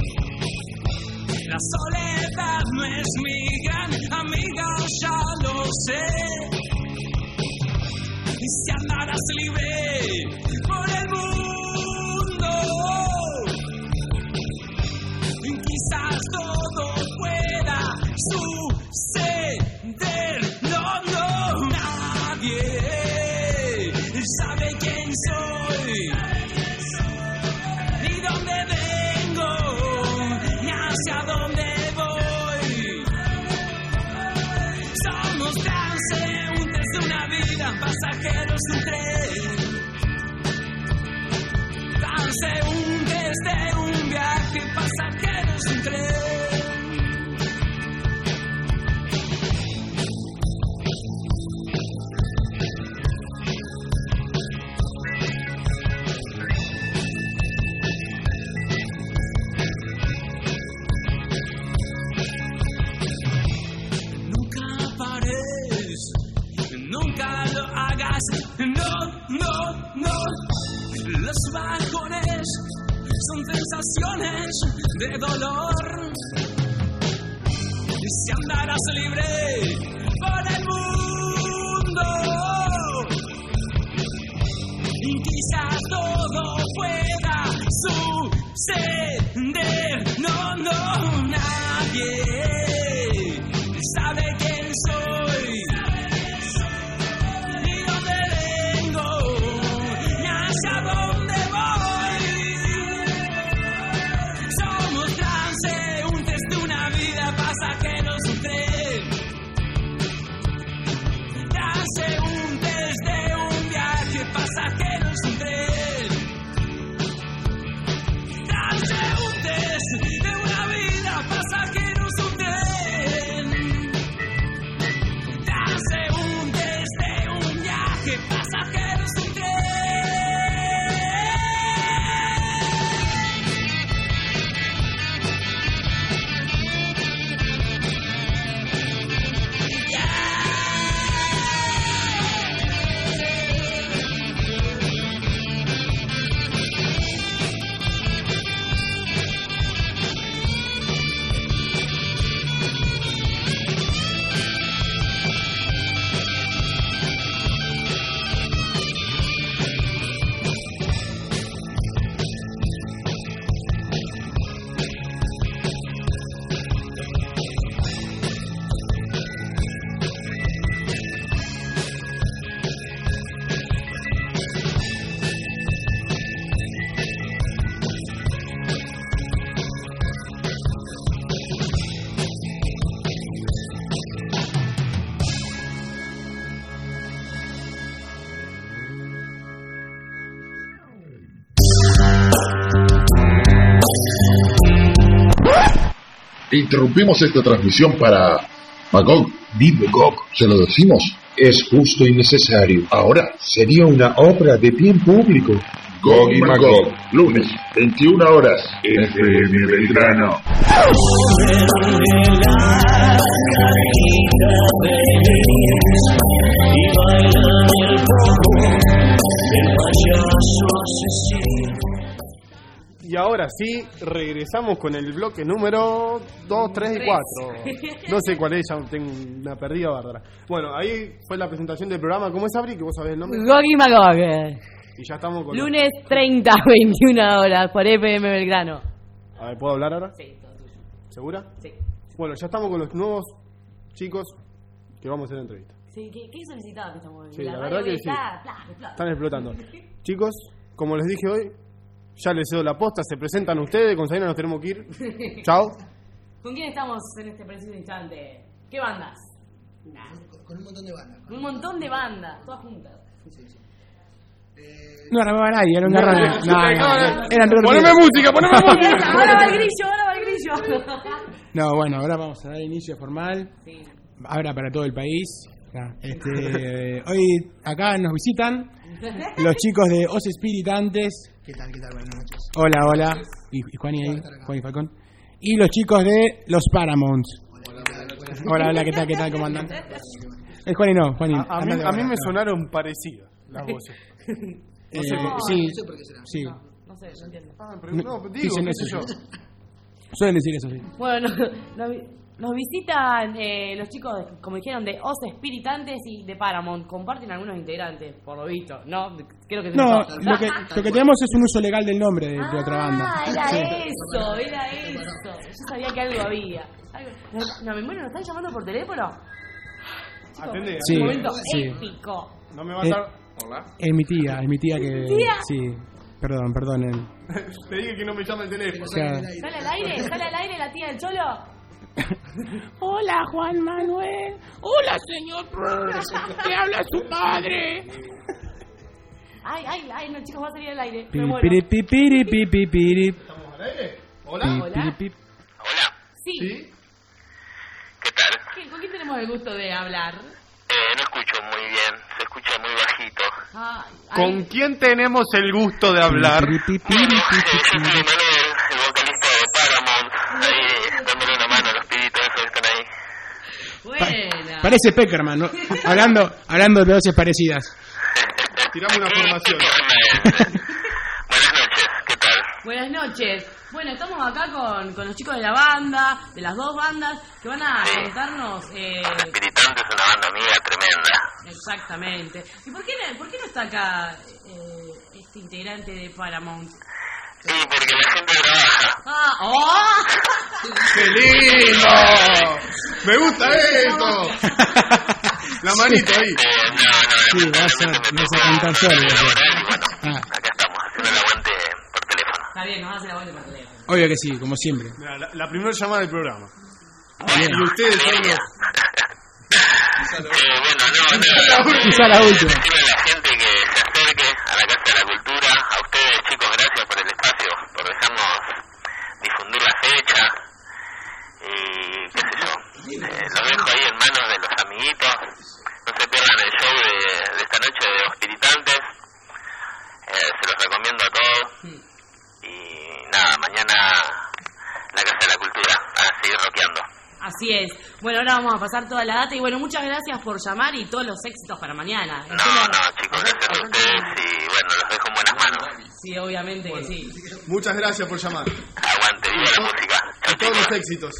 La soledad no es mi gran amiga, ya lo sé. Y si andaras libre por el mundo, quizás todo pueda suceder. No, no, nadie sabe quién soy, ni dónde vengo, ni hacia dónde voy. Somos transeúntes de una vida, pasajeros de un tren, transeúntes de un viaje, pasajeros de un tren. Nunca lo hagas, no, no, no. Los bajones son sensaciones de dolor. Y si andarás libre por el mundo, y quizás todo pueda suceder. No, no, nadie sabe quién soy, ¿a dónde voy? Somos transeúntes de una vida, pasajeros de un tren, transeúntes de un viaje, pasajeros de un tren, transeúntes de una vida, pasajeros de un tren, transeúntes de un viaje, pasajeros de un tren. Interrumpimos esta transmisión para... Magog, dime, Gog, ¿se lo decimos? Es justo y necesario. Ahora sería una obra de bien público. Gog y Magog, lunes, veintiuna horas, F M Belgrano. Y ahora sí, regresamos con el bloque número dos, tres y cuatro. No sé cuál es, ya tengo una perdida bárbara. Bueno, ahí fue la presentación del programa. ¿Cómo es, Abri? Que vos sabés el nombre. Gog y Magog. Y ya estamos con... Lunes treinta, veintiuna horas, por F M Belgrano. A ver, ¿puedo hablar ahora? Sí, todo tuyo. ¿Segura? Sí. Bueno, ya estamos con los nuevos chicos que vamos a hacer la entrevista. Sí, ¿qué, qué solicitaba que estamos en Sí, la la radio? verdad que sí. Está, pla, pla. Están explotando. Chicos, como les dije hoy, ya les cedo la posta, se presentan ustedes, con Sabina nos tenemos que ir. Chao. ¿Con quién estamos en este preciso instante? ¿Qué bandas? Nah. Con, con un montón de bandas. Un montón de bandas, todas juntas. Sí, sí. No armaba nadie, era un garrón. No, no, eran poneme música, poneme música. Ahora va el grillo, ahora va el grillo. No, bueno, ahora vamos a dar inicio formal. Sí. Ahora para todo el país. Ah, este, hoy acá nos visitan los chicos de Os Espiritantes. ¿Qué tal, qué tal? Buenas noches. Hola, hola. Y, y Juani ahí, Juani Falcón. Y los chicos de los Paramounts. Hola, hola, ¿qué tal, qué tal? ¿Cómo andan? Es Juani no, Juani. A, a mí, a mí me sonaron parecidas las voces. No sé, eh, sí, no sé por qué será. sí. No, no sé, no entiendo. Ah, pero no, digo, Dicen qué eso, sé yo. sí. Suelen decir eso, sí. Bueno, nos, nos visitan eh, los chicos, de- como dijeron, de Os Espiritantes y de Paramount. Comparten algunos integrantes, por lo visto, ¿no? Creo que No, son- lo que, lo que tenemos es un uso legal del nombre de, de otra banda. Ah, era Sí. eso, era eso. Yo sabía que algo había. Algo- No, no, me muero, ¿nos están llamando por teléfono? Chicos, Atendé, es Sí, un momento sí. épico. No me va a Eh, estar. Hola. Es mi tía, es mi tía que... ¿Tía? Sí, perdón, perdón. el- Te dije que no me llame el teléfono. O sea, ¿Sale al aire? ¿Sale al aire la tía del Cholo? hola, Juan Manuel. Hola, señor Burns. Te habla su padre. Ay, ay, ay, no, chicos, va a salir al aire. Me Piri, muero. piri, pi, piri, pi, pi, piri. ¿Estamos al aire? ¿Hola? Pi, Hola. piri, pi. Sí. ¿Sí? ¿Qué tal? ¿Qué- ¿Con quién tenemos el gusto de hablar? Eh, no escucho muy bien, se escucha muy bajito. Ay, ay. ¿Con quién tenemos el gusto de hablar? Piri, pi, piri, pi, pi, Eh, yo soy piri. Manuel, el vocalista de Paramount, ahí dándole una mano a los pibitos esos que están ahí. Buena. Parece Peckerman, ¿no? hablando, hablando de voces parecidas. Tiramos una formación. Buenas noches, ¿qué tal? Buenas noches. Bueno, estamos acá con, con los chicos de la banda, de las dos bandas, que van a Sí. contarnos... Eh, Spiritante es una banda amiga tremenda. exactamente. ¿Y por qué, no- por qué no está acá eh, este integrante de Paramount? Sí, porque la gente trabaja. ¡Ah! ¡Oh! ¡Qué lindo! ¡Me gusta esto! La manito ahí. Eh, no, no, Sí, vas a, vas a cantar solo. y bueno, Ah, acá estamos, haciendo el aguante por teléfono. Está bien, nos hace la vuelta por teléfono. obvio que sí, como siempre. Mira, la, la primera llamada del programa. Bien. Y ustedes son los... Eh, bueno, no, no. Quizá la última. Decirle a la gente que se acerque a la Casa de la Cultura. A ustedes, chicos, gracias por el espacio, por dejarnos difundir la fecha. Y qué sé yo, eh, los dejo ahí en manos de los amiguitos. No se pierdan el show de, de esta noche de Os Espiritantes. Eh, se los recomiendo a todos. Y nada, mañana la Casa de la Cultura, a seguir rockeando. Así es. Bueno, ahora vamos a pasar toda la data y bueno, muchas gracias por llamar y todos los éxitos para mañana. No, no, chicos, gracias a ustedes y bueno, los dejo en buenas manos. Sí, obviamente que sí. Muchas gracias por llamar. Aguante, viva la música. Y todos los éxitos.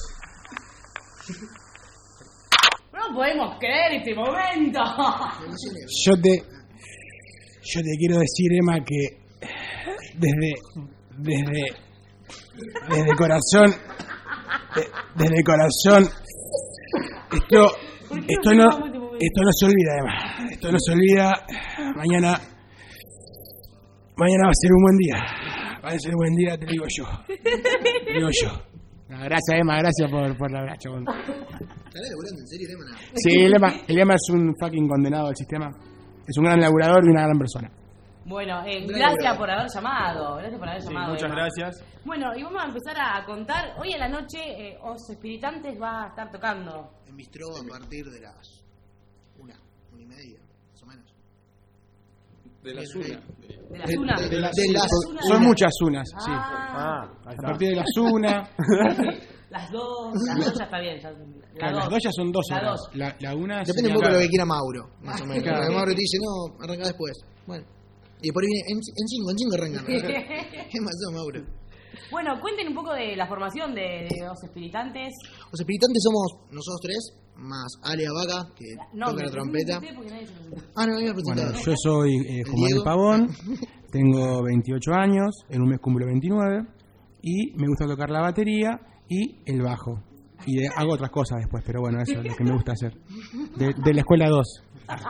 No podemos creer este momento. Yo te, yo te quiero decir, Emma, que desde, desde, desde el corazón, de- desde el corazón, esto, esto no, esto no se olvida, Emma. Esto no se olvida. Mañana, mañana va a ser un buen día. Va a ser un buen día, te lo digo yo. Te lo digo yo. No, gracias, Emma, gracias por, por la bracha. ¿Estás laburando en serio, Emma? Sí, el Emma, el Emma es un fucking condenado del sistema. Es un gran laburador y una gran persona. Bueno, eh, Gran gracias laburador. por haber llamado. Gracias por haber Sí, llamado. muchas Emma. gracias. Bueno, y vamos a empezar a contar. Hoy a la noche eh, Os Espiritantes va a estar tocando. En Bistro a partir de las una, una y media, más o menos. De la Bien, Zuna. De las una. de- de las Son- una. Son muchas unas, sí. Ah, Ah, ahí A está. partir de las una. las dos. Las dos ya está bien. Ya, la Claro, dos. las dos ya son dos La horas. dos. La, la una Depende sería- un poco de lo que quiera Mauro, más o menos. Claro. Porque Mauro te dice, no, arranca después. Bueno. Y después viene, en, en cinco, en cinco arrancan. Es más, no, Mauro. Bueno, cuenten un poco de la formación de, de Os Espiritantes. Los espiritantes somos nosotros tres, más Ale Abaca, que No, toca me la trompeta. presenté porque nadie se presentó. Ah, no, me había presentado. Bueno, yo soy eh, Juan Manuel Diego. Pavón, tengo veintiocho años, en un mes cumplo veintinueve, y me gusta tocar la batería y el bajo. Y de- hago otras cosas después, pero bueno, eso es lo que me gusta hacer. De, de la escuela dos.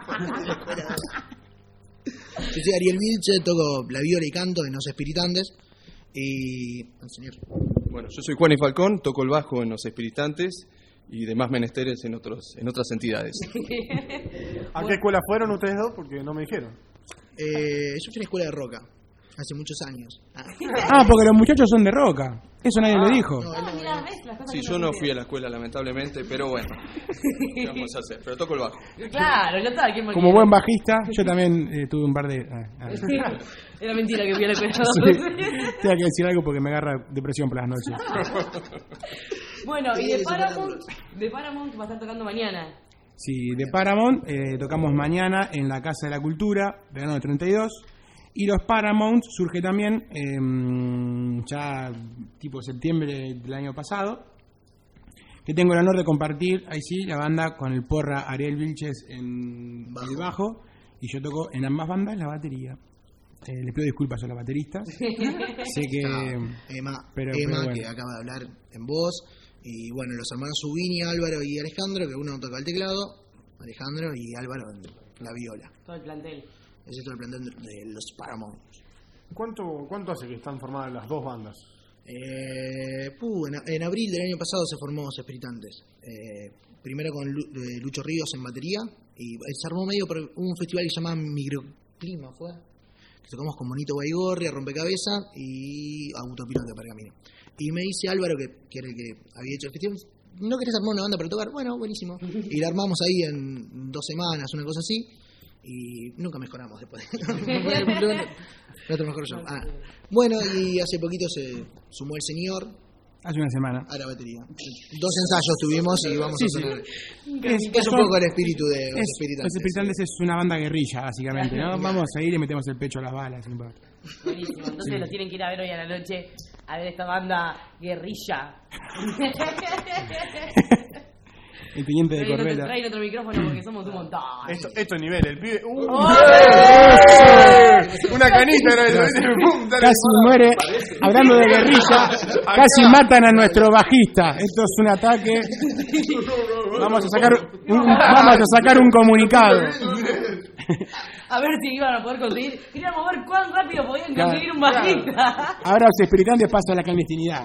Yo soy Ariel Vilche, toco la viola y canto en Los Espiritantes. Y. el señor. Bueno, yo soy Juan y Falcón, toco el bajo en Los Espiritantes y demás menesteres en otros en otras entidades. ¿A qué escuela fueron ustedes dos? Porque no me dijeron. Eh, yo fui a una escuela de roca, hace muchos años. Ah. Ah, porque los muchachos son de Roca. Eso nadie Ah, lo dijo. no, Ah, mira, ves las cosas Sí, yo no fui a la escuela, lamentablemente, pero bueno. ¿Qué vamos a hacer? Pero toco el bajo. Claro, ya está. ¿Quién me Como quiere? buen bajista, yo también eh, tuve un par de... ah, ah. Era mentira que fui a la escuela. Sí. Tengo que decir algo porque me agarra depresión por las noches. Bueno, y de Paramount, de Paramount va a estar tocando mañana. Sí, de Paramount eh, tocamos mañana en la Casa de la Cultura, verano de treinta y dos. Y los Paramount surge también eh, ya tipo septiembre del año pasado, que tengo el honor de compartir, ahí sí, la banda con el porra Ariel Vilches en bajo. el bajo, y yo toco en ambas bandas la batería. Eh, le pido disculpas a los bateristas. Sé que... Emma, pero, Emma pero bueno. que acaba de hablar en voz. Y bueno, los hermanos Subini, Álvaro y Alejandro, que uno toca el teclado, Alejandro, y Álvaro en la viola. Todo el plantel. Ese es todo el plantel de los Paramount. ¿Cuánto, ¿Cuánto hace que están formadas las dos bandas? Eh, puh, en, en abril del año pasado se formó Espiritantes. Eh, primero con Lu, eh, Lucho Ríos en batería. Y se armó medio por un festival que se llamaba Microclima, ¿fue? Que tocamos con Bonito Baigorria, Rompecabezas y Autopiloto de Pergamino. Y me dice Álvaro, que, que era el que había hecho el festival, ¿no querés armar una banda para tocar? Bueno, buenísimo. Y la armamos ahí en dos semanas, una cosa así. Y nunca mejoramos después. No te mejor yo. Ah. Bueno, y hace poquito se sumó el señor hace una semana a la batería. Dos ensayos tuvimos y vamos sí, a sonar. sí. Es, es un poco el espíritu de los es, Espiritantes. Los Espiritantes es una banda guerrilla, básicamente, ¿no? Vamos a ir y metemos el pecho a las balas. Buenísimo, entonces Sí. lo tienen que ir a ver hoy a la noche, a ver esta banda guerrilla. El teniente de Traen otro, corbeta. traen otro micrófono porque somos un montón. Esto, esto es nivel, el pibe. ¡Uh! ¡Oh! ¡Eh! Una canita era eso. ¡Pum! Dale. Casi muere, hablando de guerrilla, casi matan a nuestro bajista. Esto es un ataque. Vamos a sacar un, vamos a sacar un comunicado. A ver si iban a poder conseguir. Queríamos ver cuán rápido podían Claro, conseguir un bajista. Ahora los Espiritantes pasan a la clandestinidad.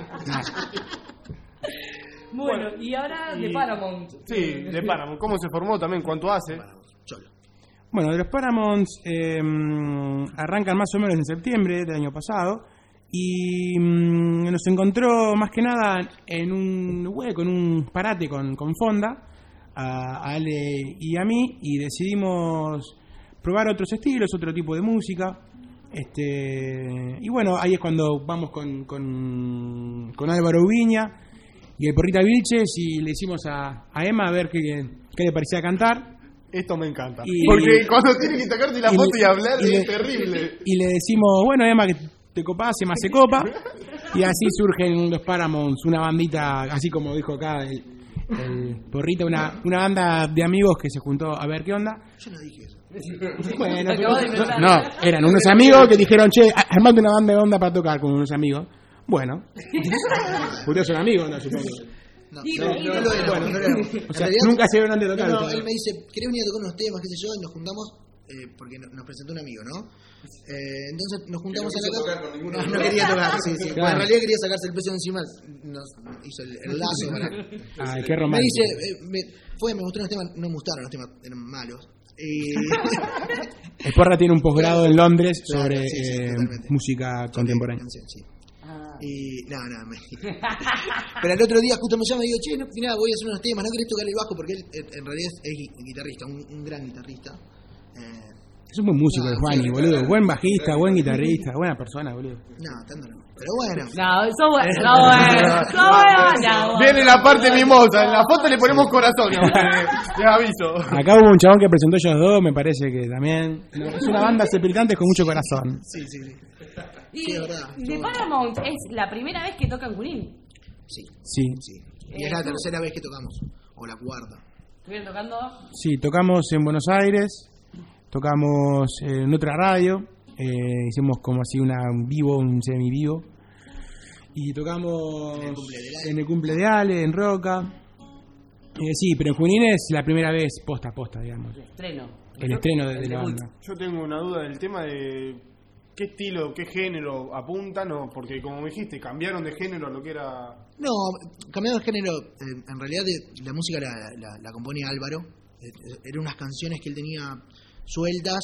Bueno, y ahora de Y- Paramount. Sí, de Paramount. ¿Cómo se formó también? ¿Cuánto hace? Bueno, de los Paramount eh, arrancan más o menos en septiembre del año pasado y mm, nos encontró más que nada en un hueco, en un parate con, con Fonda, a, a Ale y a mí, y decidimos probar otros estilos, otro tipo de música. Este, y bueno, ahí es cuando vamos con, con, con Álvaro Ubiña y el Porrita Vilches y le decimos a, a Emma a ver qué, qué le parecía cantar. Esto me encanta. Y- Porque cuando tiene que sacarte la y foto le- y hablar y le- es terrible. Y le decimos, bueno, Emma, que te copás, Emma se copa. Y así surgen los Paramounts, una bandita, así como dijo acá el, el Porrita, una, una banda de amigos que se juntó a ver qué onda. Yo no dije eso. Bueno, Acabó de inventar. no, eran unos amigos que dijeron, che, armate una banda de onda para tocar con unos amigos. Bueno, ustedes son amigos, no supongo. No, Y- no, y- no lo éramos, no lo éramos. O sea, En realidad- nunca se vieron antes de tocar. No, no, ustedes. él me dice, ¿querés venir a tocar unos temas, qué sé yo? Y nos juntamos, eh, porque no- nos presentó un amigo, ¿no? Eh, entonces nos juntamos Que no en la quiso casa. tocar con ninguno No, de no los quería dos. tocar, sí, sí. Claro. Bueno, en realidad quería sacarse el peso de encima, nos hizo el, el lazo para... Ay, qué Me romántico. dice, eh, me, fue, me gustaron los temas, no me gustaron los temas, eran malos. Y... El Porra tiene un posgrado en Londres sobre Claro, sí, sí, eh, totalmente. música contemporánea. Canción, sí. Ah. Y no, no, me... Pero el otro día justo me llama y digo, che, no, mira, voy a hacer unos temas, ¿no querés tocar el bajo? Porque él eh, en realidad es, es gui- guitarrista, un, un gran guitarrista. Eh, Es un buen músico el No, Juani, sí, boludo. claro. Buen bajista, buen guitarrista, buena persona, boludo. no, tanto no. Pero bueno. No, eso bueno, eso bueno, eso bueno. Viene la parte mimosa. En la foto le ponemos corazón. Les aviso. Acá hubo un chabón que presentó ellos dos, me parece que también. Es una banda Espiritantes con mucho corazón. Sí, sí, sí. Y Sí, es verdad. de Paramount es la primera vez que tocan Junín. Sí, Sí, sí. Y es la tercera vez que tocamos. O la cuarta. Estuvieron tocando. sí, tocamos en Buenos Aires, tocamos en otra radio, eh, hicimos como así una un vivo, un semi-vivo. Y tocamos En el cumple de Ale. en el cumple de Ale, en Roca. Eh, sí, pero en Junín es la primera vez posta a posta, digamos. Estreno. El estreno de, de El la debut. banda. Yo tengo una duda del tema de qué estilo, qué género apuntan, o porque como me dijiste, cambiaron de género a lo que era... No, cambiando de género, eh, en realidad de- la música la, la, la compone Álvaro. Eh, eh, eran unas canciones que él tenía sueltas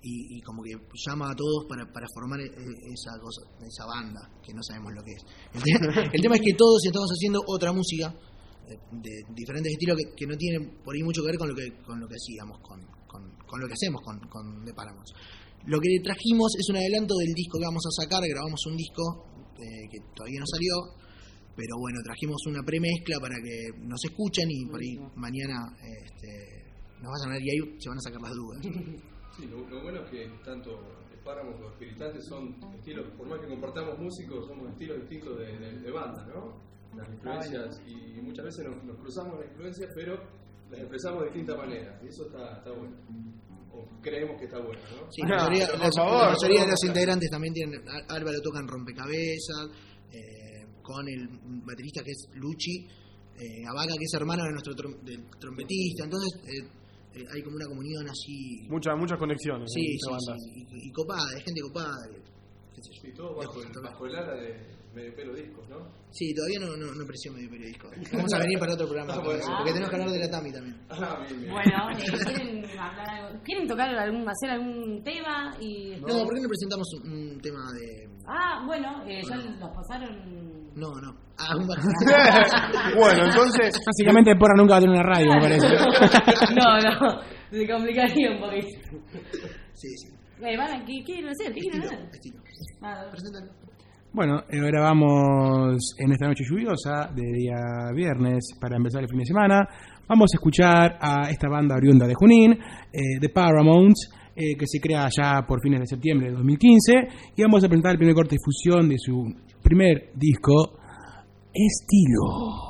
y, y como que llama a todos para, para formar esa cosa, esa banda, que no sabemos lo que es. El tema, el tema es que todos estamos haciendo otra música de, de diferentes estilos que, que no tienen por ahí mucho que ver con lo que con lo que hacíamos, con, con, con lo que hacemos con, con The Paramours. Lo que trajimos es un adelanto del disco que vamos a sacar. Grabamos un disco eh, que todavía no salió, pero bueno, trajimos una premezcla para que nos escuchen y por ahí mañana este, nos vayan a ver y ahí se van a sacar las dudas. Sí, lo, lo bueno es que tanto The Paramours como Espiritantes son estilos, por más que compartamos músicos, somos estilos distintos de, de, de banda, ¿no? Las influencias, y muchas veces nos, nos cruzamos las influencias, pero las expresamos de distintas maneras, y eso está, está bueno. O creemos que está bueno, ¿no? Sí, la mayoría, la, la mayoría de los integrantes también tienen. Álvaro toca en rompecabezas, eh, con el baterista que es Luchi, eh, Abaca que es hermano de nuestro trom- del trompetista, entonces eh, eh, hay como una comunión así. Muchas muchas conexiones. Sí, entre sí, bandas. sí, y, y copada, hay gente copada. Qué sé yo. Sí, todo bajo el, bajo el ala de Medio Pelo Discos, ¿no? Sí, todavía no, no, no aprecio Medio Pelo Discos. Vamos a venir para otro programa, Ah, bueno. porque tenemos que hablar de la Tami también. Ah, bien, bien. Bueno, eh, ¿quieren hablar algo? ¿Quieren tocar algún, hacer algún tema? Y... No, ¿por qué no presentamos un, un tema de...? Ah, bueno, eh, ya los pasaron... No, no. Ah, un Bueno, entonces... Básicamente Porra nunca va a tener una radio, me parece. No, no, se complicaría un poquito. Sí, sí. Eh, van a- ¿Qué quieren hacer? ¿Qué quieren hacer? Estilo. Ah, Preséntalo. Bueno, eh, ahora vamos en esta noche lluviosa de día viernes para empezar el fin de semana. Vamos a escuchar a esta banda oriunda de Junín, eh, The Paramours, eh, que se crea ya por fines de septiembre de dos mil quince. Y vamos a presentar el primer corte de difusión de su primer disco, Estilo.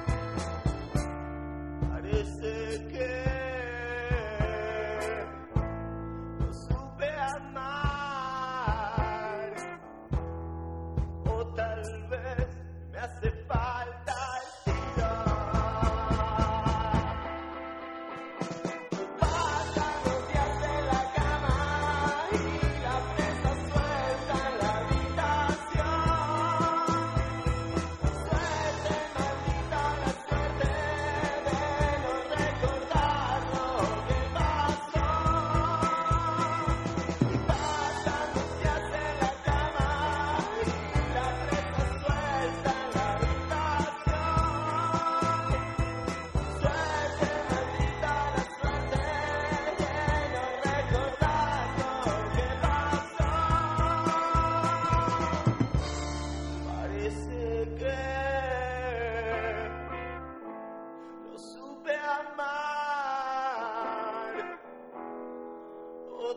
Parece que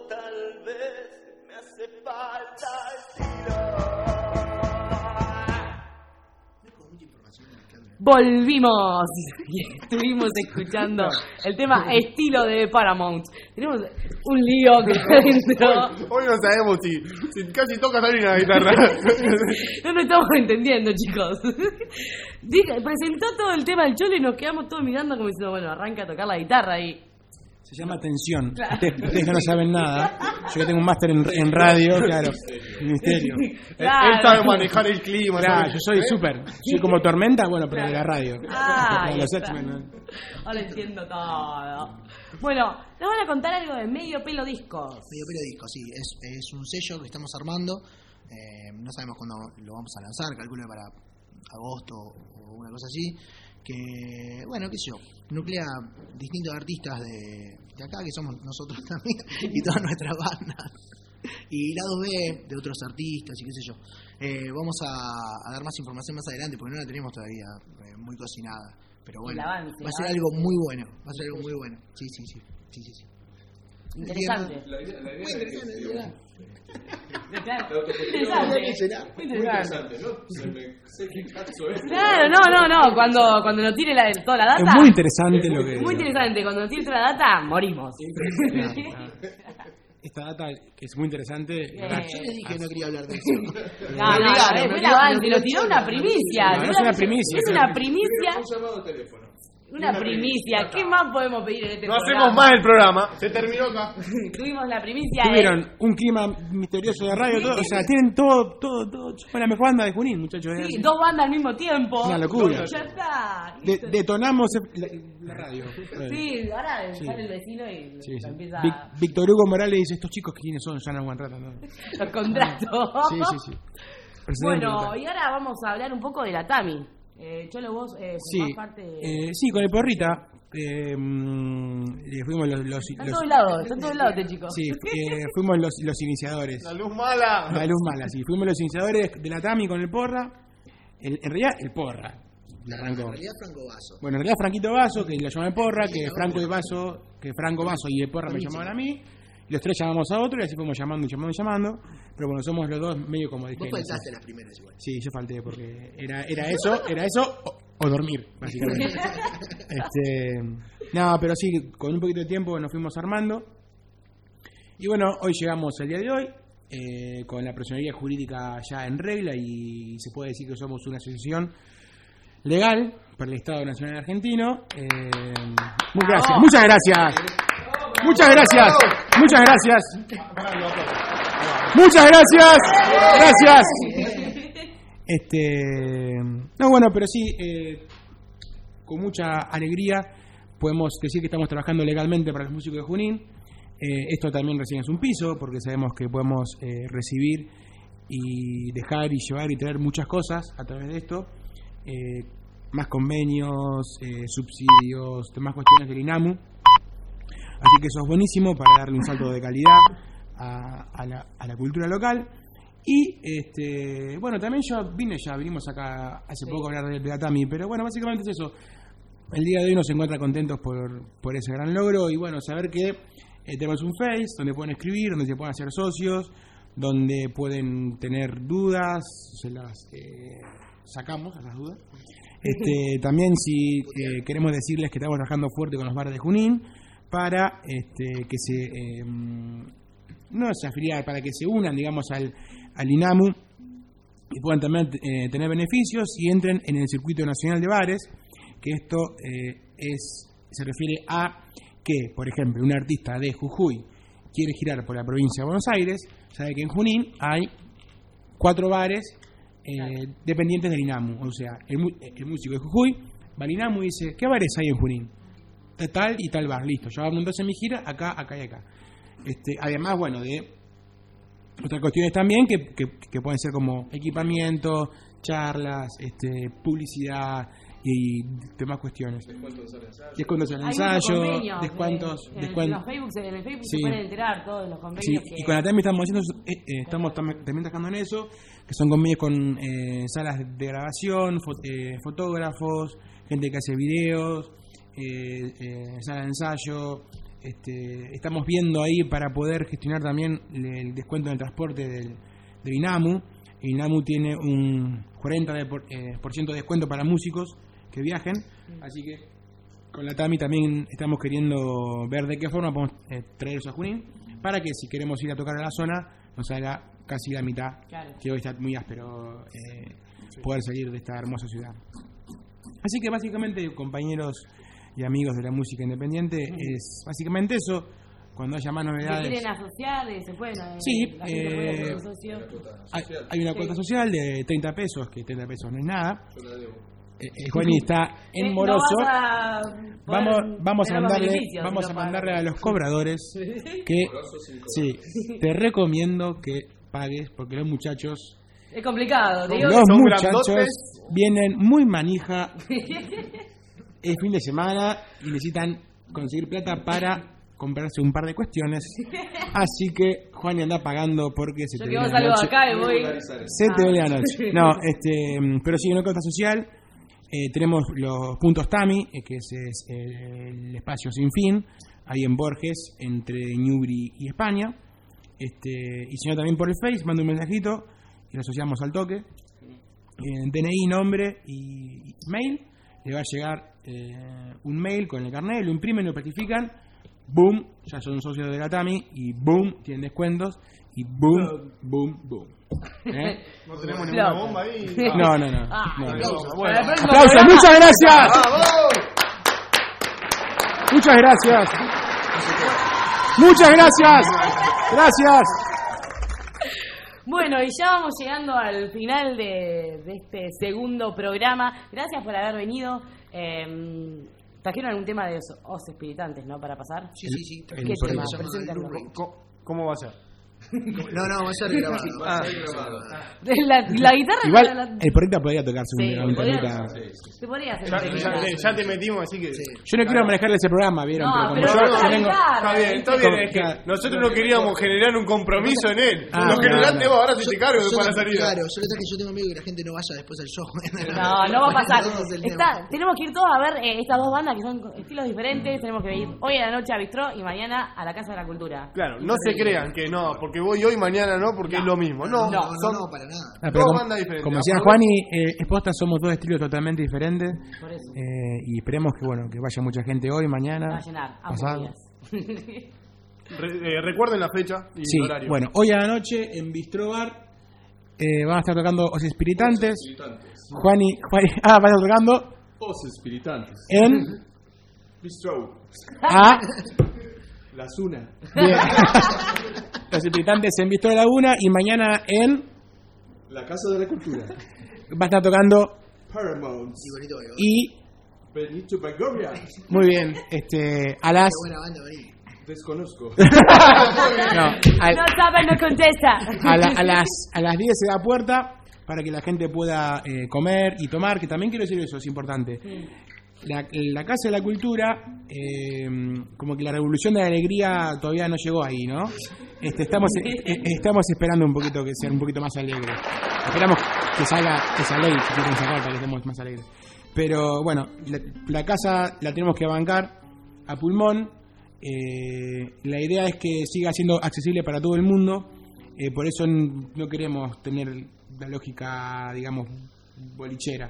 tal vez me hace falta estilo. Volvimos y estuvimos escuchando el tema Estilo de Paramount. Tenemos un lío que adentro. Hoy, hoy no sabemos si, si casi toca salir una guitarra. No nos estamos entendiendo, chicos. Diga, presentó todo el tema del Cholo y nos quedamos todos mirando como diciendo, bueno, arranca a tocar la guitarra y... Se llama tensión. Claro. Ustedes, ustedes que no saben nada. Yo que tengo un máster en, en radio, claro. Misterio. Claro. Él sabe manejar el clima. Claro, ¿sabes? yo soy súper. Soy como Tormenta, bueno, pero de la radio. Ah, Como los ahí está. X-Men, ¿no? Ahora entiendo todo. Bueno, nos van a contar algo de Medio Pelo Discos. Medio Pelo Discos, sí. Es, es un sello que estamos armando. Eh, no sabemos cuándo lo vamos a lanzar, calculo para agosto o una cosa así. Que, bueno, qué sé yo, nuclea distintos artistas de, de acá, que somos nosotros también, y todas nuestras bandas. Y lados B de otros artistas y qué sé yo. Eh, vamos a, a dar más información más adelante, porque no la tenemos todavía eh, muy cocinada. Pero bueno, El avance, va a ser avance. algo muy bueno. Va a ser algo muy bueno. Sí, sí, sí. sí, sí, sí. Interesante. La idea, la idea Muy es interesante, que, ¿verdad? Claro. la autogestión- Interesante. Muy Interesante. interesante, ¿no? Se me sé qué cacho es. Claro, no, no, no. Cuando, cuando nos tire la, toda la data. Es muy interesante lo que... Muy interesante. Cuando nos tire toda la data, morimos. Claro, claro. Esta data que es muy interesante. Yo le dije que no quería hablar de eso. No, no, no, eh, fue el avance, lo tiró una primicia. No, no es una primicia. Es una primicia. Un llamado de teléfono. Una primicia. ¿Qué más podemos pedir en este No programa? hacemos más el programa. Se terminó acá. Tuvimos la primicia. Tuvieron un clima misterioso de radio, todo, o sea, tienen todo, todo, todo. Fue la mejor banda de Junín, muchachos. eh, ¿eh? Sí, dos bandas al mismo tiempo. Una locura. Ya está. De- detonamos la, la radio. Sí, ahora Sí. sale el vecino y Sí, sí. empieza Vic- Víctor Hugo Morales dice, estos chicos quiénes son, ya no aguantan. ¿no? los contratos. Sí, sí, sí. Presidente Bueno, local. y ahora vamos a hablar un poco de la Tami. Eh, Cholo, vos eh, Sí, formás parte de... eh, sí, con el Porrita. Eh, mm, eh, fuimos los, los, Está en los- todos lados, está en todos lados este chico. sí, eh, fuimos los, los iniciadores. La luz mala. La luz mala, sí. Fuimos los iniciadores de la Tami con el Porra. El- en realidad, el Porra. La arrancó. En realidad, Franco Vaso. Bueno, en realidad Franquito Vaso, que lo llama el Porra, que Franco y Vaso, que Franco Vaso y el Porra me llamaban a mí. Y los tres llamamos a otro y así fuimos llamando y llamando y llamando. Pero bueno, somos los dos medio como Vos dije. faltaste las primeras igual. Sí, yo falté porque era, era eso, era eso o, o dormir, básicamente. este, no, pero sí, con un poquito de tiempo nos fuimos armando. Y bueno, hoy llegamos al día de hoy, eh, con la personería jurídica ya en regla y se puede decir que somos una asociación legal para el Estado Nacional Argentino. Eh, muy gracias, muchas gracias. Muchas gracias, muchas gracias. Muchas gracias, gracias. Este, no, bueno, pero sí, eh, con mucha alegría podemos decir que estamos trabajando legalmente para los músicos de Junín. Eh, esto también recién es un piso, porque sabemos que podemos eh, recibir y dejar y llevar y traer muchas cosas a través de esto. Eh, más convenios, eh, subsidios, demás cuestiones del INAMU. Así que eso es buenísimo para darle un salto de calidad a, a, la, a la cultura local. Y este bueno, también yo vine ya, vinimos acá hace Sí. poco a hablar de, de la Tami, pero bueno, básicamente es eso. El día de hoy nos encuentra contentos por, por ese gran logro y bueno, saber que eh, tenemos un Face donde pueden escribir, donde se pueden hacer socios, donde pueden tener dudas, se las eh, sacamos a las dudas. Este, también si eh, queremos decirles que estamos trabajando fuerte con los bares de Junín para este, que se eh, no se afiliar, para que se unan, digamos, al, al INAMU y puedan también eh, tener beneficios y entren en el circuito nacional de bares, que esto eh, es se refiere a que, por ejemplo, un artista de Jujuy quiere girar por la provincia de Buenos Aires, sabe que en Junín hay cuatro bares eh, dependientes del INAMU, o sea, el, mu- el músico de Jujuy va al INAMU y dice, ¿qué bares hay en Junín? Tal y tal bar, listo, yo hago entonces mi gira acá, acá y acá. Este, además, bueno, de otras cuestiones también que, que, que pueden ser como equipamiento, charlas, este, publicidad y demás cuestiones. Descuentos al ensayo. Descuentos al Hay muchos ensayo, convenios, descuentos, eh, en, descuentos. los Facebook, en el Facebook Sí. se pueden enterar todos los Sí, convenios que... y con la Tami estamos haciendo, eh, eh, estamos tam- también trabajando en eso, que son convenios con eh, salas de grabación, fo- eh, fotógrafos, gente que hace videos, eh, eh, sala de ensayo, Este, estamos viendo ahí para poder gestionar también el descuento en el transporte del, del INAMU. El INAMU tiene un cuarenta por ciento de descuento para músicos que viajen, así que con la Tami también estamos queriendo ver de qué forma podemos eh, traerlos a Junín, para que si queremos ir a tocar a la zona nos haga casi la mitad, claro. Que hoy está muy áspero eh, sí. Poder salir de esta hermosa ciudad. Así que básicamente, compañeros y amigos de la música independiente, sí. Es básicamente eso. Cuando haya más novedades... ¿Se quieren asociar? ¿Se pueden? Sí, la gente eh, puede ser socio. hay, hay una cuota sí. social de treinta pesos, que treinta pesos no es nada. Yo la debo. Eh, eh, Juani está en moroso. No vas a vamos vamos a mandarle vamos si a no mandarle a los cobradores que sí, te recomiendo que pagues, porque los muchachos es complicado, digo. Los muchachos vienen muy manija el fin de semana y necesitan conseguir plata para comprarse un par de cuestiones. Así que Juan anda pagando porque se Yo te que viene vos la noche. acá y voy. Se te viene la noche. No, este, pero sí, una cuota social. Eh, tenemos los puntos Tami, eh, que ese es el, el espacio sin fin, ahí en Borges, entre Ñubri y España. Este, y si no, también por el Face, manda un mensajito y lo asociamos al toque. Eh, D N I, nombre y, y mail. Le va a llegar eh, un mail con el carnet, lo imprimen, lo plastifican. Boom, ya son socios de la Tami y boom, tienen descuentos y boom, boom, boom. ¿Eh? No tenemos ninguna bomba ahí. No, no, no. Ah, no. Aplausos, bueno. ¡Aplausos! ¡Muchas gracias! ¡Muchas gracias! ¡Muchas gracias! ¡Gracias! Bueno, y ya vamos llegando al final de, de este segundo programa. Gracias por haber venido. Eh, ¿Trajeron algún tema de os, os espiritantes, no? Para pasar. Sí, sí, sí. ¿Qué El tema? se llama Preséntanos. Blue Ray. ¿Cómo, ¿Cómo va a ser? No, no, va a ser grabado. Ah. La, la guitarra... Igual, la, la... el porrita podría tocarse Sí, un, un podría- temita. Se podría hacer Ya, un ya- temita. ya te metimos, así que. Yo no quiero manejar ese programa, ¿vieron? No, pero pero como yo, no yo la tengo... guitarra. Está bien, está bien. Como- Es que nosotros no queríamos generar un compromiso en él. Ah, Lo generaste no, no. vos, ahora se te cargo Yo- para la salida. Claro, yo le traje que yo tengo miedo que la gente no vaya después al show. No, no va a pasar. Ese es el tema. Está, tenemos que ir todos a ver eh, estas dos bandas que son estilos diferentes. Tenemos que ir hoy a la noche a Bistró y mañana a la Casa de la Cultura. Claro, no se crean que no, porque voy hoy, mañana no, porque es lo mismo. No, No, no, son no, para nada. Ah, pero dos como, bandas diferentes. como decía Aprovechen. Juani, eh, Exposta somos dos estilos totalmente diferentes. Por eso. Eh, y esperemos que bueno que vaya mucha gente hoy, mañana. Va a llenar ambos pasado. días. Re- eh, recuerden la fecha y Sí, el horario. bueno, hoy a la noche en Bistró Bar eh, van a estar tocando Os Espiritantes. Espiritantes. Juani, Juani, ah, van a estar tocando Os espiritantes. en Bistro. A. La Zuna. Bien. Los Espiritantes en Bistró Laguna y mañana en La Casa de la Cultura. va a estar tocando Paramount. Y bonito, bonito. y Benito Bagoria. muy bien, este a las Qué buena banda, vení. Desconozco. no, al- No sabe, no contesta. a, la- a las a las diez se da puerta para que la gente pueda eh, comer y tomar, que también quiero decir eso, es importante. La, la Casa de la Cultura, eh, como que la revolución de la alegría todavía no llegó ahí, ¿no? Este, estamos eh, eh, estamos esperando un poquito que sea un poquito más alegre. Esperamos que salga esa ley, si quieren sacar para que estemos más alegres. Pero bueno, la, la casa la tenemos que bancar a pulmón. Eh, la idea es que siga siendo accesible para todo el mundo. Eh, por eso n- no queremos tener la lógica, digamos, bolichera.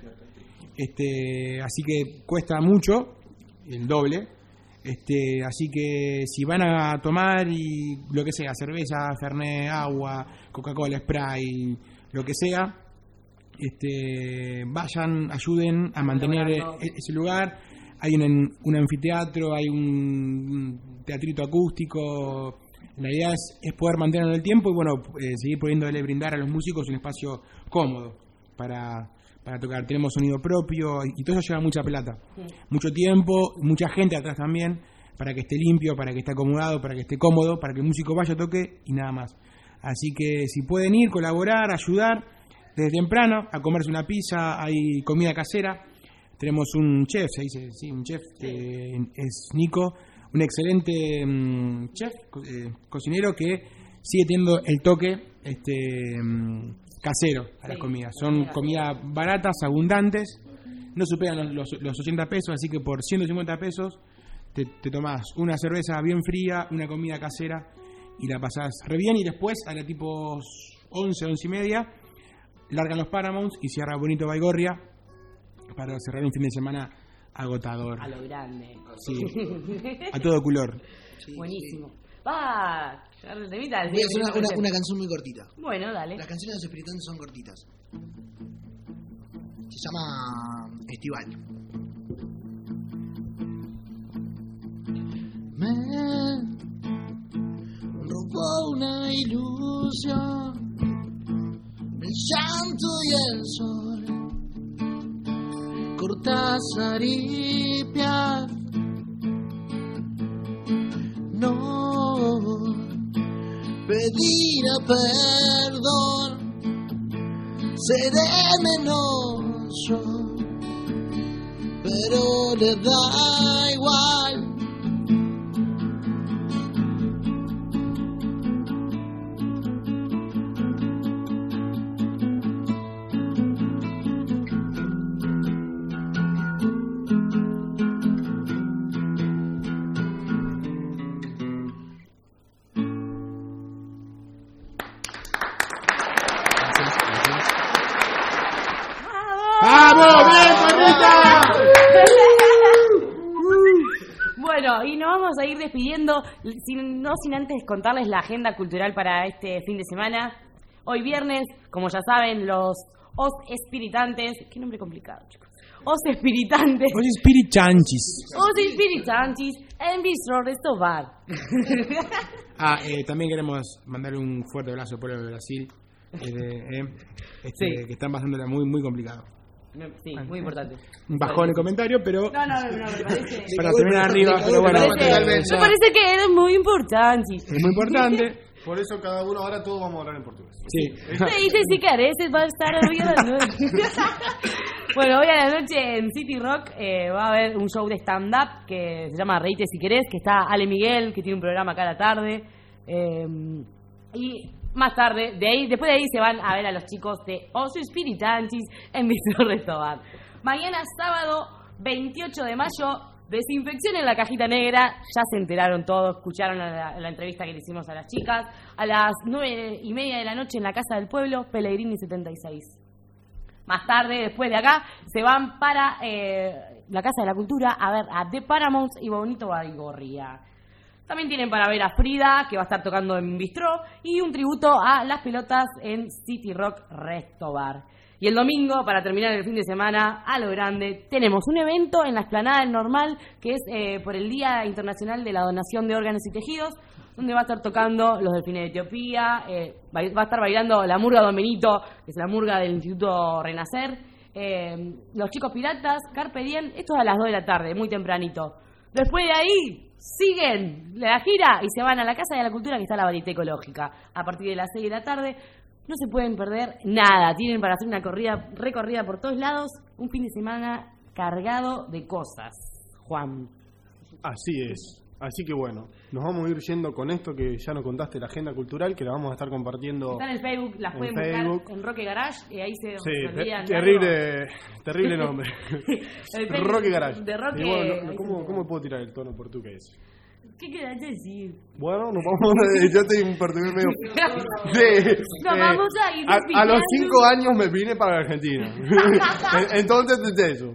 Este, así que cuesta mucho, el doble. Este, así que si van a tomar y lo que sea, cerveza, fernet, agua, Coca-Cola, Sprite, lo que sea, este, vayan, ayuden a mantener e- ese lugar. Hay un, un anfiteatro, hay un teatrito acústico. La idea es, es poder mantenerlo en el tiempo y bueno, eh, seguir pudiéndole brindar a los músicos un espacio cómodo para, para tocar. Tenemos sonido propio y, y todo eso lleva mucha plata, mucho tiempo, mucha gente atrás también, para que esté limpio, para que esté acomodado, para que esté cómodo, para que el músico vaya, toque y nada más. Así que si pueden ir, colaborar, ayudar desde temprano a comerse una pizza, hay comida casera. Tenemos un chef, se dice, sí, un chef que es Nico, un excelente um, chef, co- eh, cocinero que sigue teniendo el toque este um, casero a las comidas. Son comidas baratas, abundantes, no superan los, los, los ochenta pesos, así que por ciento cincuenta pesos te, te tomás una cerveza bien fría, una comida casera y la pasás re bien. Y después, a la tipo once, once y media, largan los Paramounts y cierra Bonito Baigorria para cerrar un fin de semana agotador. A lo grande. Sí, a todo color. Sí, buenísimo. Va, temita, Voy a hacer una, una, una canción muy cortita. Bueno, dale. Las canciones de los espiritantes son cortitas. Se llama Estival. Me robó una ilusión, el llanto y el sol, Cortázar y Piaf. No pedirá perdón, seré menos yo, pero le da igual. ¡Vamos, bien, perrita! Bueno, y nos vamos a ir despidiendo, sin, no sin antes contarles la agenda cultural para este fin de semana. Hoy viernes, como ya saben, los Os Espiritantes... Qué nombre complicado, chicos. Os Espiritantes... Os Espirichanchis. Os Espiritantes en Bistro Resto Bar. Ah, eh, también queremos mandarle un fuerte abrazo al pueblo de Brasil, eh, de, eh, este, Sí. que están pasándola muy, muy complicado. Sí, muy importante. Un bajón el comentario, pero No, no, no, no, me parece... para terminar arriba, pero bueno, Me parece, me parece que eres muy importante. es muy importante. Por eso cada uno, ahora todos vamos a hablar en portugués. Sí. Me dice si querés, va a estar arriba de la noche. Bueno, hoy a la noche en City Rock eh, va a haber un show de stand-up que se llama Reíte si querés, que está Ale Miguel, que tiene un programa cada tarde. Eh, y más tarde, de ahí, después de ahí se van a ver a los chicos de Oso Espiritantes en Bistro Restobar. Mañana sábado veintiocho de mayo, desinfección en la cajita negra. Ya se enteraron todos, escucharon la, la entrevista que le hicimos a las chicas. A las nueve y media de la noche en la Casa del Pueblo, Pellegrini setenta y seis. Más tarde, después de acá, se van para eh, la Casa de la Cultura a ver a The Paramounts y Bonito Baigorria. También tienen para ver a Frida, que va a estar tocando en Bistró, y un tributo a Las Pelotas en City Rock Resto Bar. Y el domingo, para terminar el fin de semana, a lo grande, tenemos un evento en la Explanada del Normal, que es eh, por el Día Internacional de la Donación de Órganos y Tejidos, donde va a estar tocando los Delfines de Etiopía, eh, va a estar bailando la murga Don Benito, que es la murga del Instituto Renacer, eh, los Chicos Piratas, Carpe Diem, esto es a las dos de la tarde, muy tempranito. Después de ahí, siguen la gira y se van a la Casa de la Cultura, que está en la Varieté Ecológica, a partir de las seis de la tarde. No se pueden perder nada, tienen para hacer una corrida, recorrida por todos lados, un fin de semana cargado de cosas. Juan. Así es. Así que bueno, nos vamos a ir yendo con esto que ya nos contaste, la agenda cultural, que la vamos a estar compartiendo. Está en el Facebook, las en pueden Facebook. buscar en Roque Garage y ahí se, Sí, se olvidan de terrible, terrible nombre. El Facebook Roque Garage. de Roque- Y bueno, ahí no- se ¿cómo, entiende. ¿Cómo puedo tirar el tono portugués? ¿Qué querés decir? Bueno, nos vamos a... Yo estoy un portugués medio... Sí, Nos vamos a ir a, a los despidiendo. cinco años me vine para Argentina. Entonces es eso.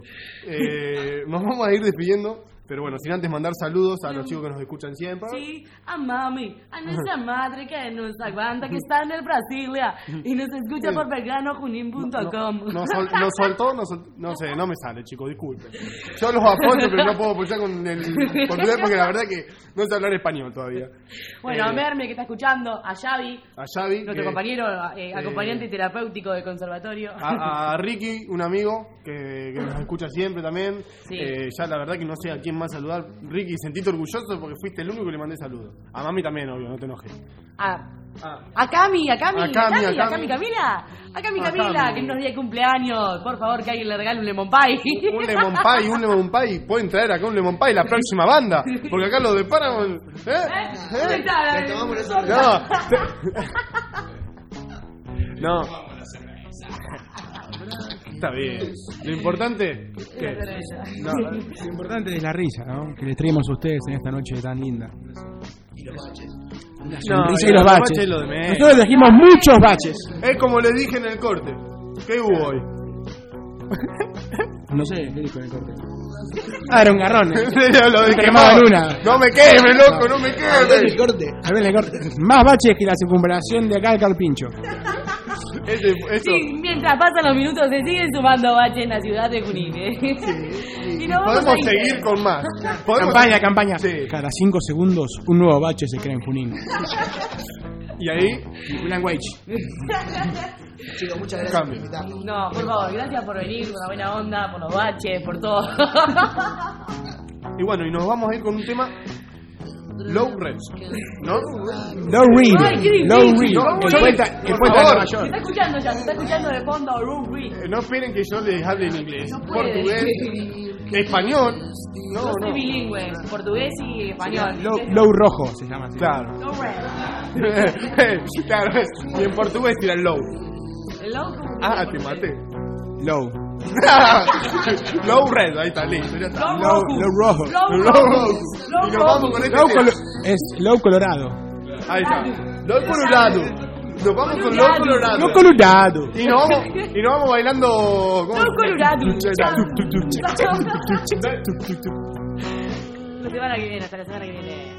Eh, nos vamos a ir despidiendo. Pero bueno, sin antes mandar saludos a los chicos que nos escuchan siempre. Sí, a mami, a nuestra madre que nos aguanta, que está en el Brasilia y nos escucha por belgrano junín punto com. Nos, sol- nos soltó, nos sol- no sé, no me sale, chicos, disculpen. Yo los apoyo, pero no puedo apoyar con el portugués porque la verdad que no sé hablar español todavía. Bueno, a Eh, Merme que está escuchando, a Xavi, a Xavi, nuestro que- compañero eh, eh, acompañante terapéutico del conservatorio. A, a Ricky, un amigo que, que nos escucha siempre también. Sí. Eh, ya la verdad que no sé a quién más saludar. Ricky, sentite orgulloso porque fuiste el único que le mandé saludos. A mami también, obvio, no te enojes. A, a Cami, a Cami, A Cami, a a Cami. Cami Camila, a Cami A Camila, Cami. que nos día de cumpleaños, por favor que alguien le regale un lemon pie. Un lemon pie, un lemon pie. Pueden traer acá un lemon pie la próxima banda. Porque acá lo de Paramount. ¿Eh? ¿Dónde está la- Le tomamos la No. cerveza. No. Está bien. Lo importante... ¿qué? No, lo importante es la risa, ¿no? Que les traemos a ustedes en esta noche tan linda. Y los baches. La No, sonrisa y y los los baches. baches lo de menos. Nosotros trajimos muchos baches. Es como les dije en el corte. ¿Qué hubo hoy? No sé, ¿qué dijo en el corte? Ah, era un garrón. ¿eh? Lo dije, Cremaba no, en una. no me queme, loco, no me A ver queme. el corte. A ver, el corte. Más baches que la circunvalación de acá al Carpincho. Ese, eso. Sí, mientras pasan los minutos se siguen sumando baches en la ciudad de Junín. ¿eh? Y nos vamos Podemos a ir. seguir con más. Podemos- Campaña, campaña. Sí. Cada cinco segundos un nuevo bache se crea en Junín. Y ahí, Language. Chicos, muchas gracias Cambio. por invitarnos. No, por favor, gracias por venir, por la buena onda, por los baches, por todo. y bueno, y nos vamos a ir con un tema Low Red, ¿no? Low Reed. Ay, qué difícil. Low Reed. No, El sí, poeta, el por poeta de favor. Nueva Se York. está escuchando ya, se está escuchando de fondo Lou Reed. Eh, No esperen que yo les hable en inglés, No puede. portugués, español. No, No, soy no. bilingüe, portugués y español. Low, Low Rojo se llama así. Claro. Low Red. claro, y en portugués tira el low. ¿El low? ¿Cómo se Ah, llama? te maté. Low. Low Red, ahí está, listo, ya está. Low Low, Rojo. low Rojo. Low Low Rojo. Rojo. Low Y nos vamos Rojo. con este Low tema. Colo- es Low Colorado. Ahí está. Low Colorado. Nos vamos con Low Colorado. Low Colorado. Y nos vamos, y nos vamos bailando. ¿cómo? Low Colorado. Chao. La semana que viene, hasta la semana que viene.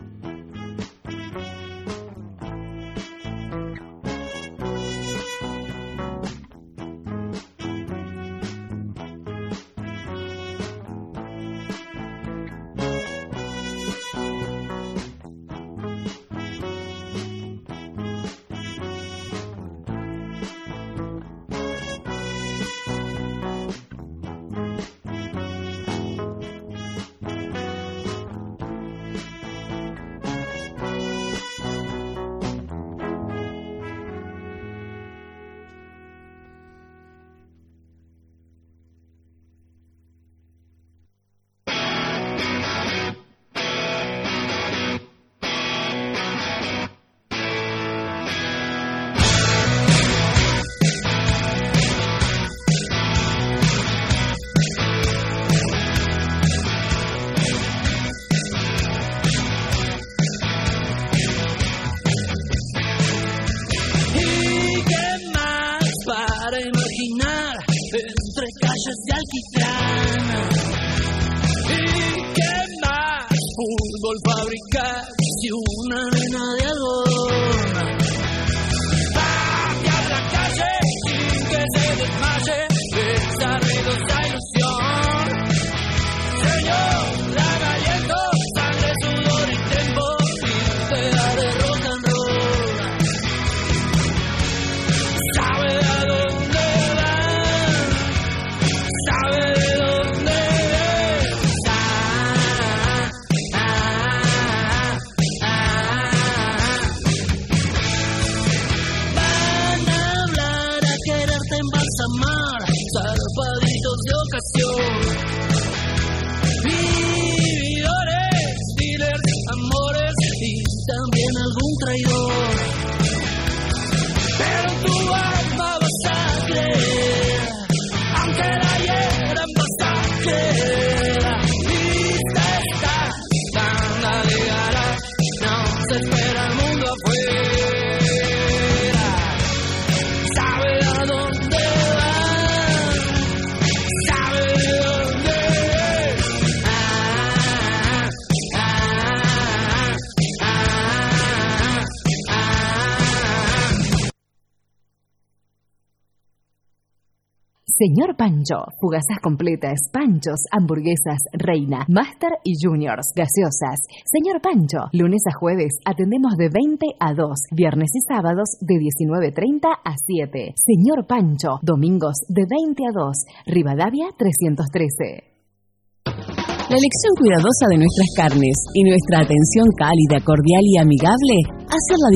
¿Y qué más para imaginar entre calles de alquitrán? ¿Y qué más fútbol fabricar si una arena de algodón? Patear la calle sin que se desmaye esa ruidosa ilusión. Señor, dame aliento, sangre, sudor y tiempo y te daré rock and roll. Sabe a dónde va, sabe de dónde es. Ah, ah, ah. Van a hablar, a quererte embalsamar, zarpaditos de ocasión. Vividores, dealers, amores y también algún traidor. Pero en tu alma vas a creer, aunque la hieran vas a creer. Lista está, banda de galas, no se espera el mundo afuera. Sabe a dónde va, sabe de dónde es. Ah, ah, ah, ah, ah. Señor Pancho, fugazas completas, panchos, hamburguesas, reina, master y juniors, gaseosas. Señor Pancho, lunes a jueves atendemos de veinte a dos, viernes y sábados de diecinueve treinta a siete. Señor Pancho, domingos de veinte a dos, Rivadavia trescientos trece. La elección cuidadosa de nuestras carnes y nuestra atención cálida, cordial y amigable hacen la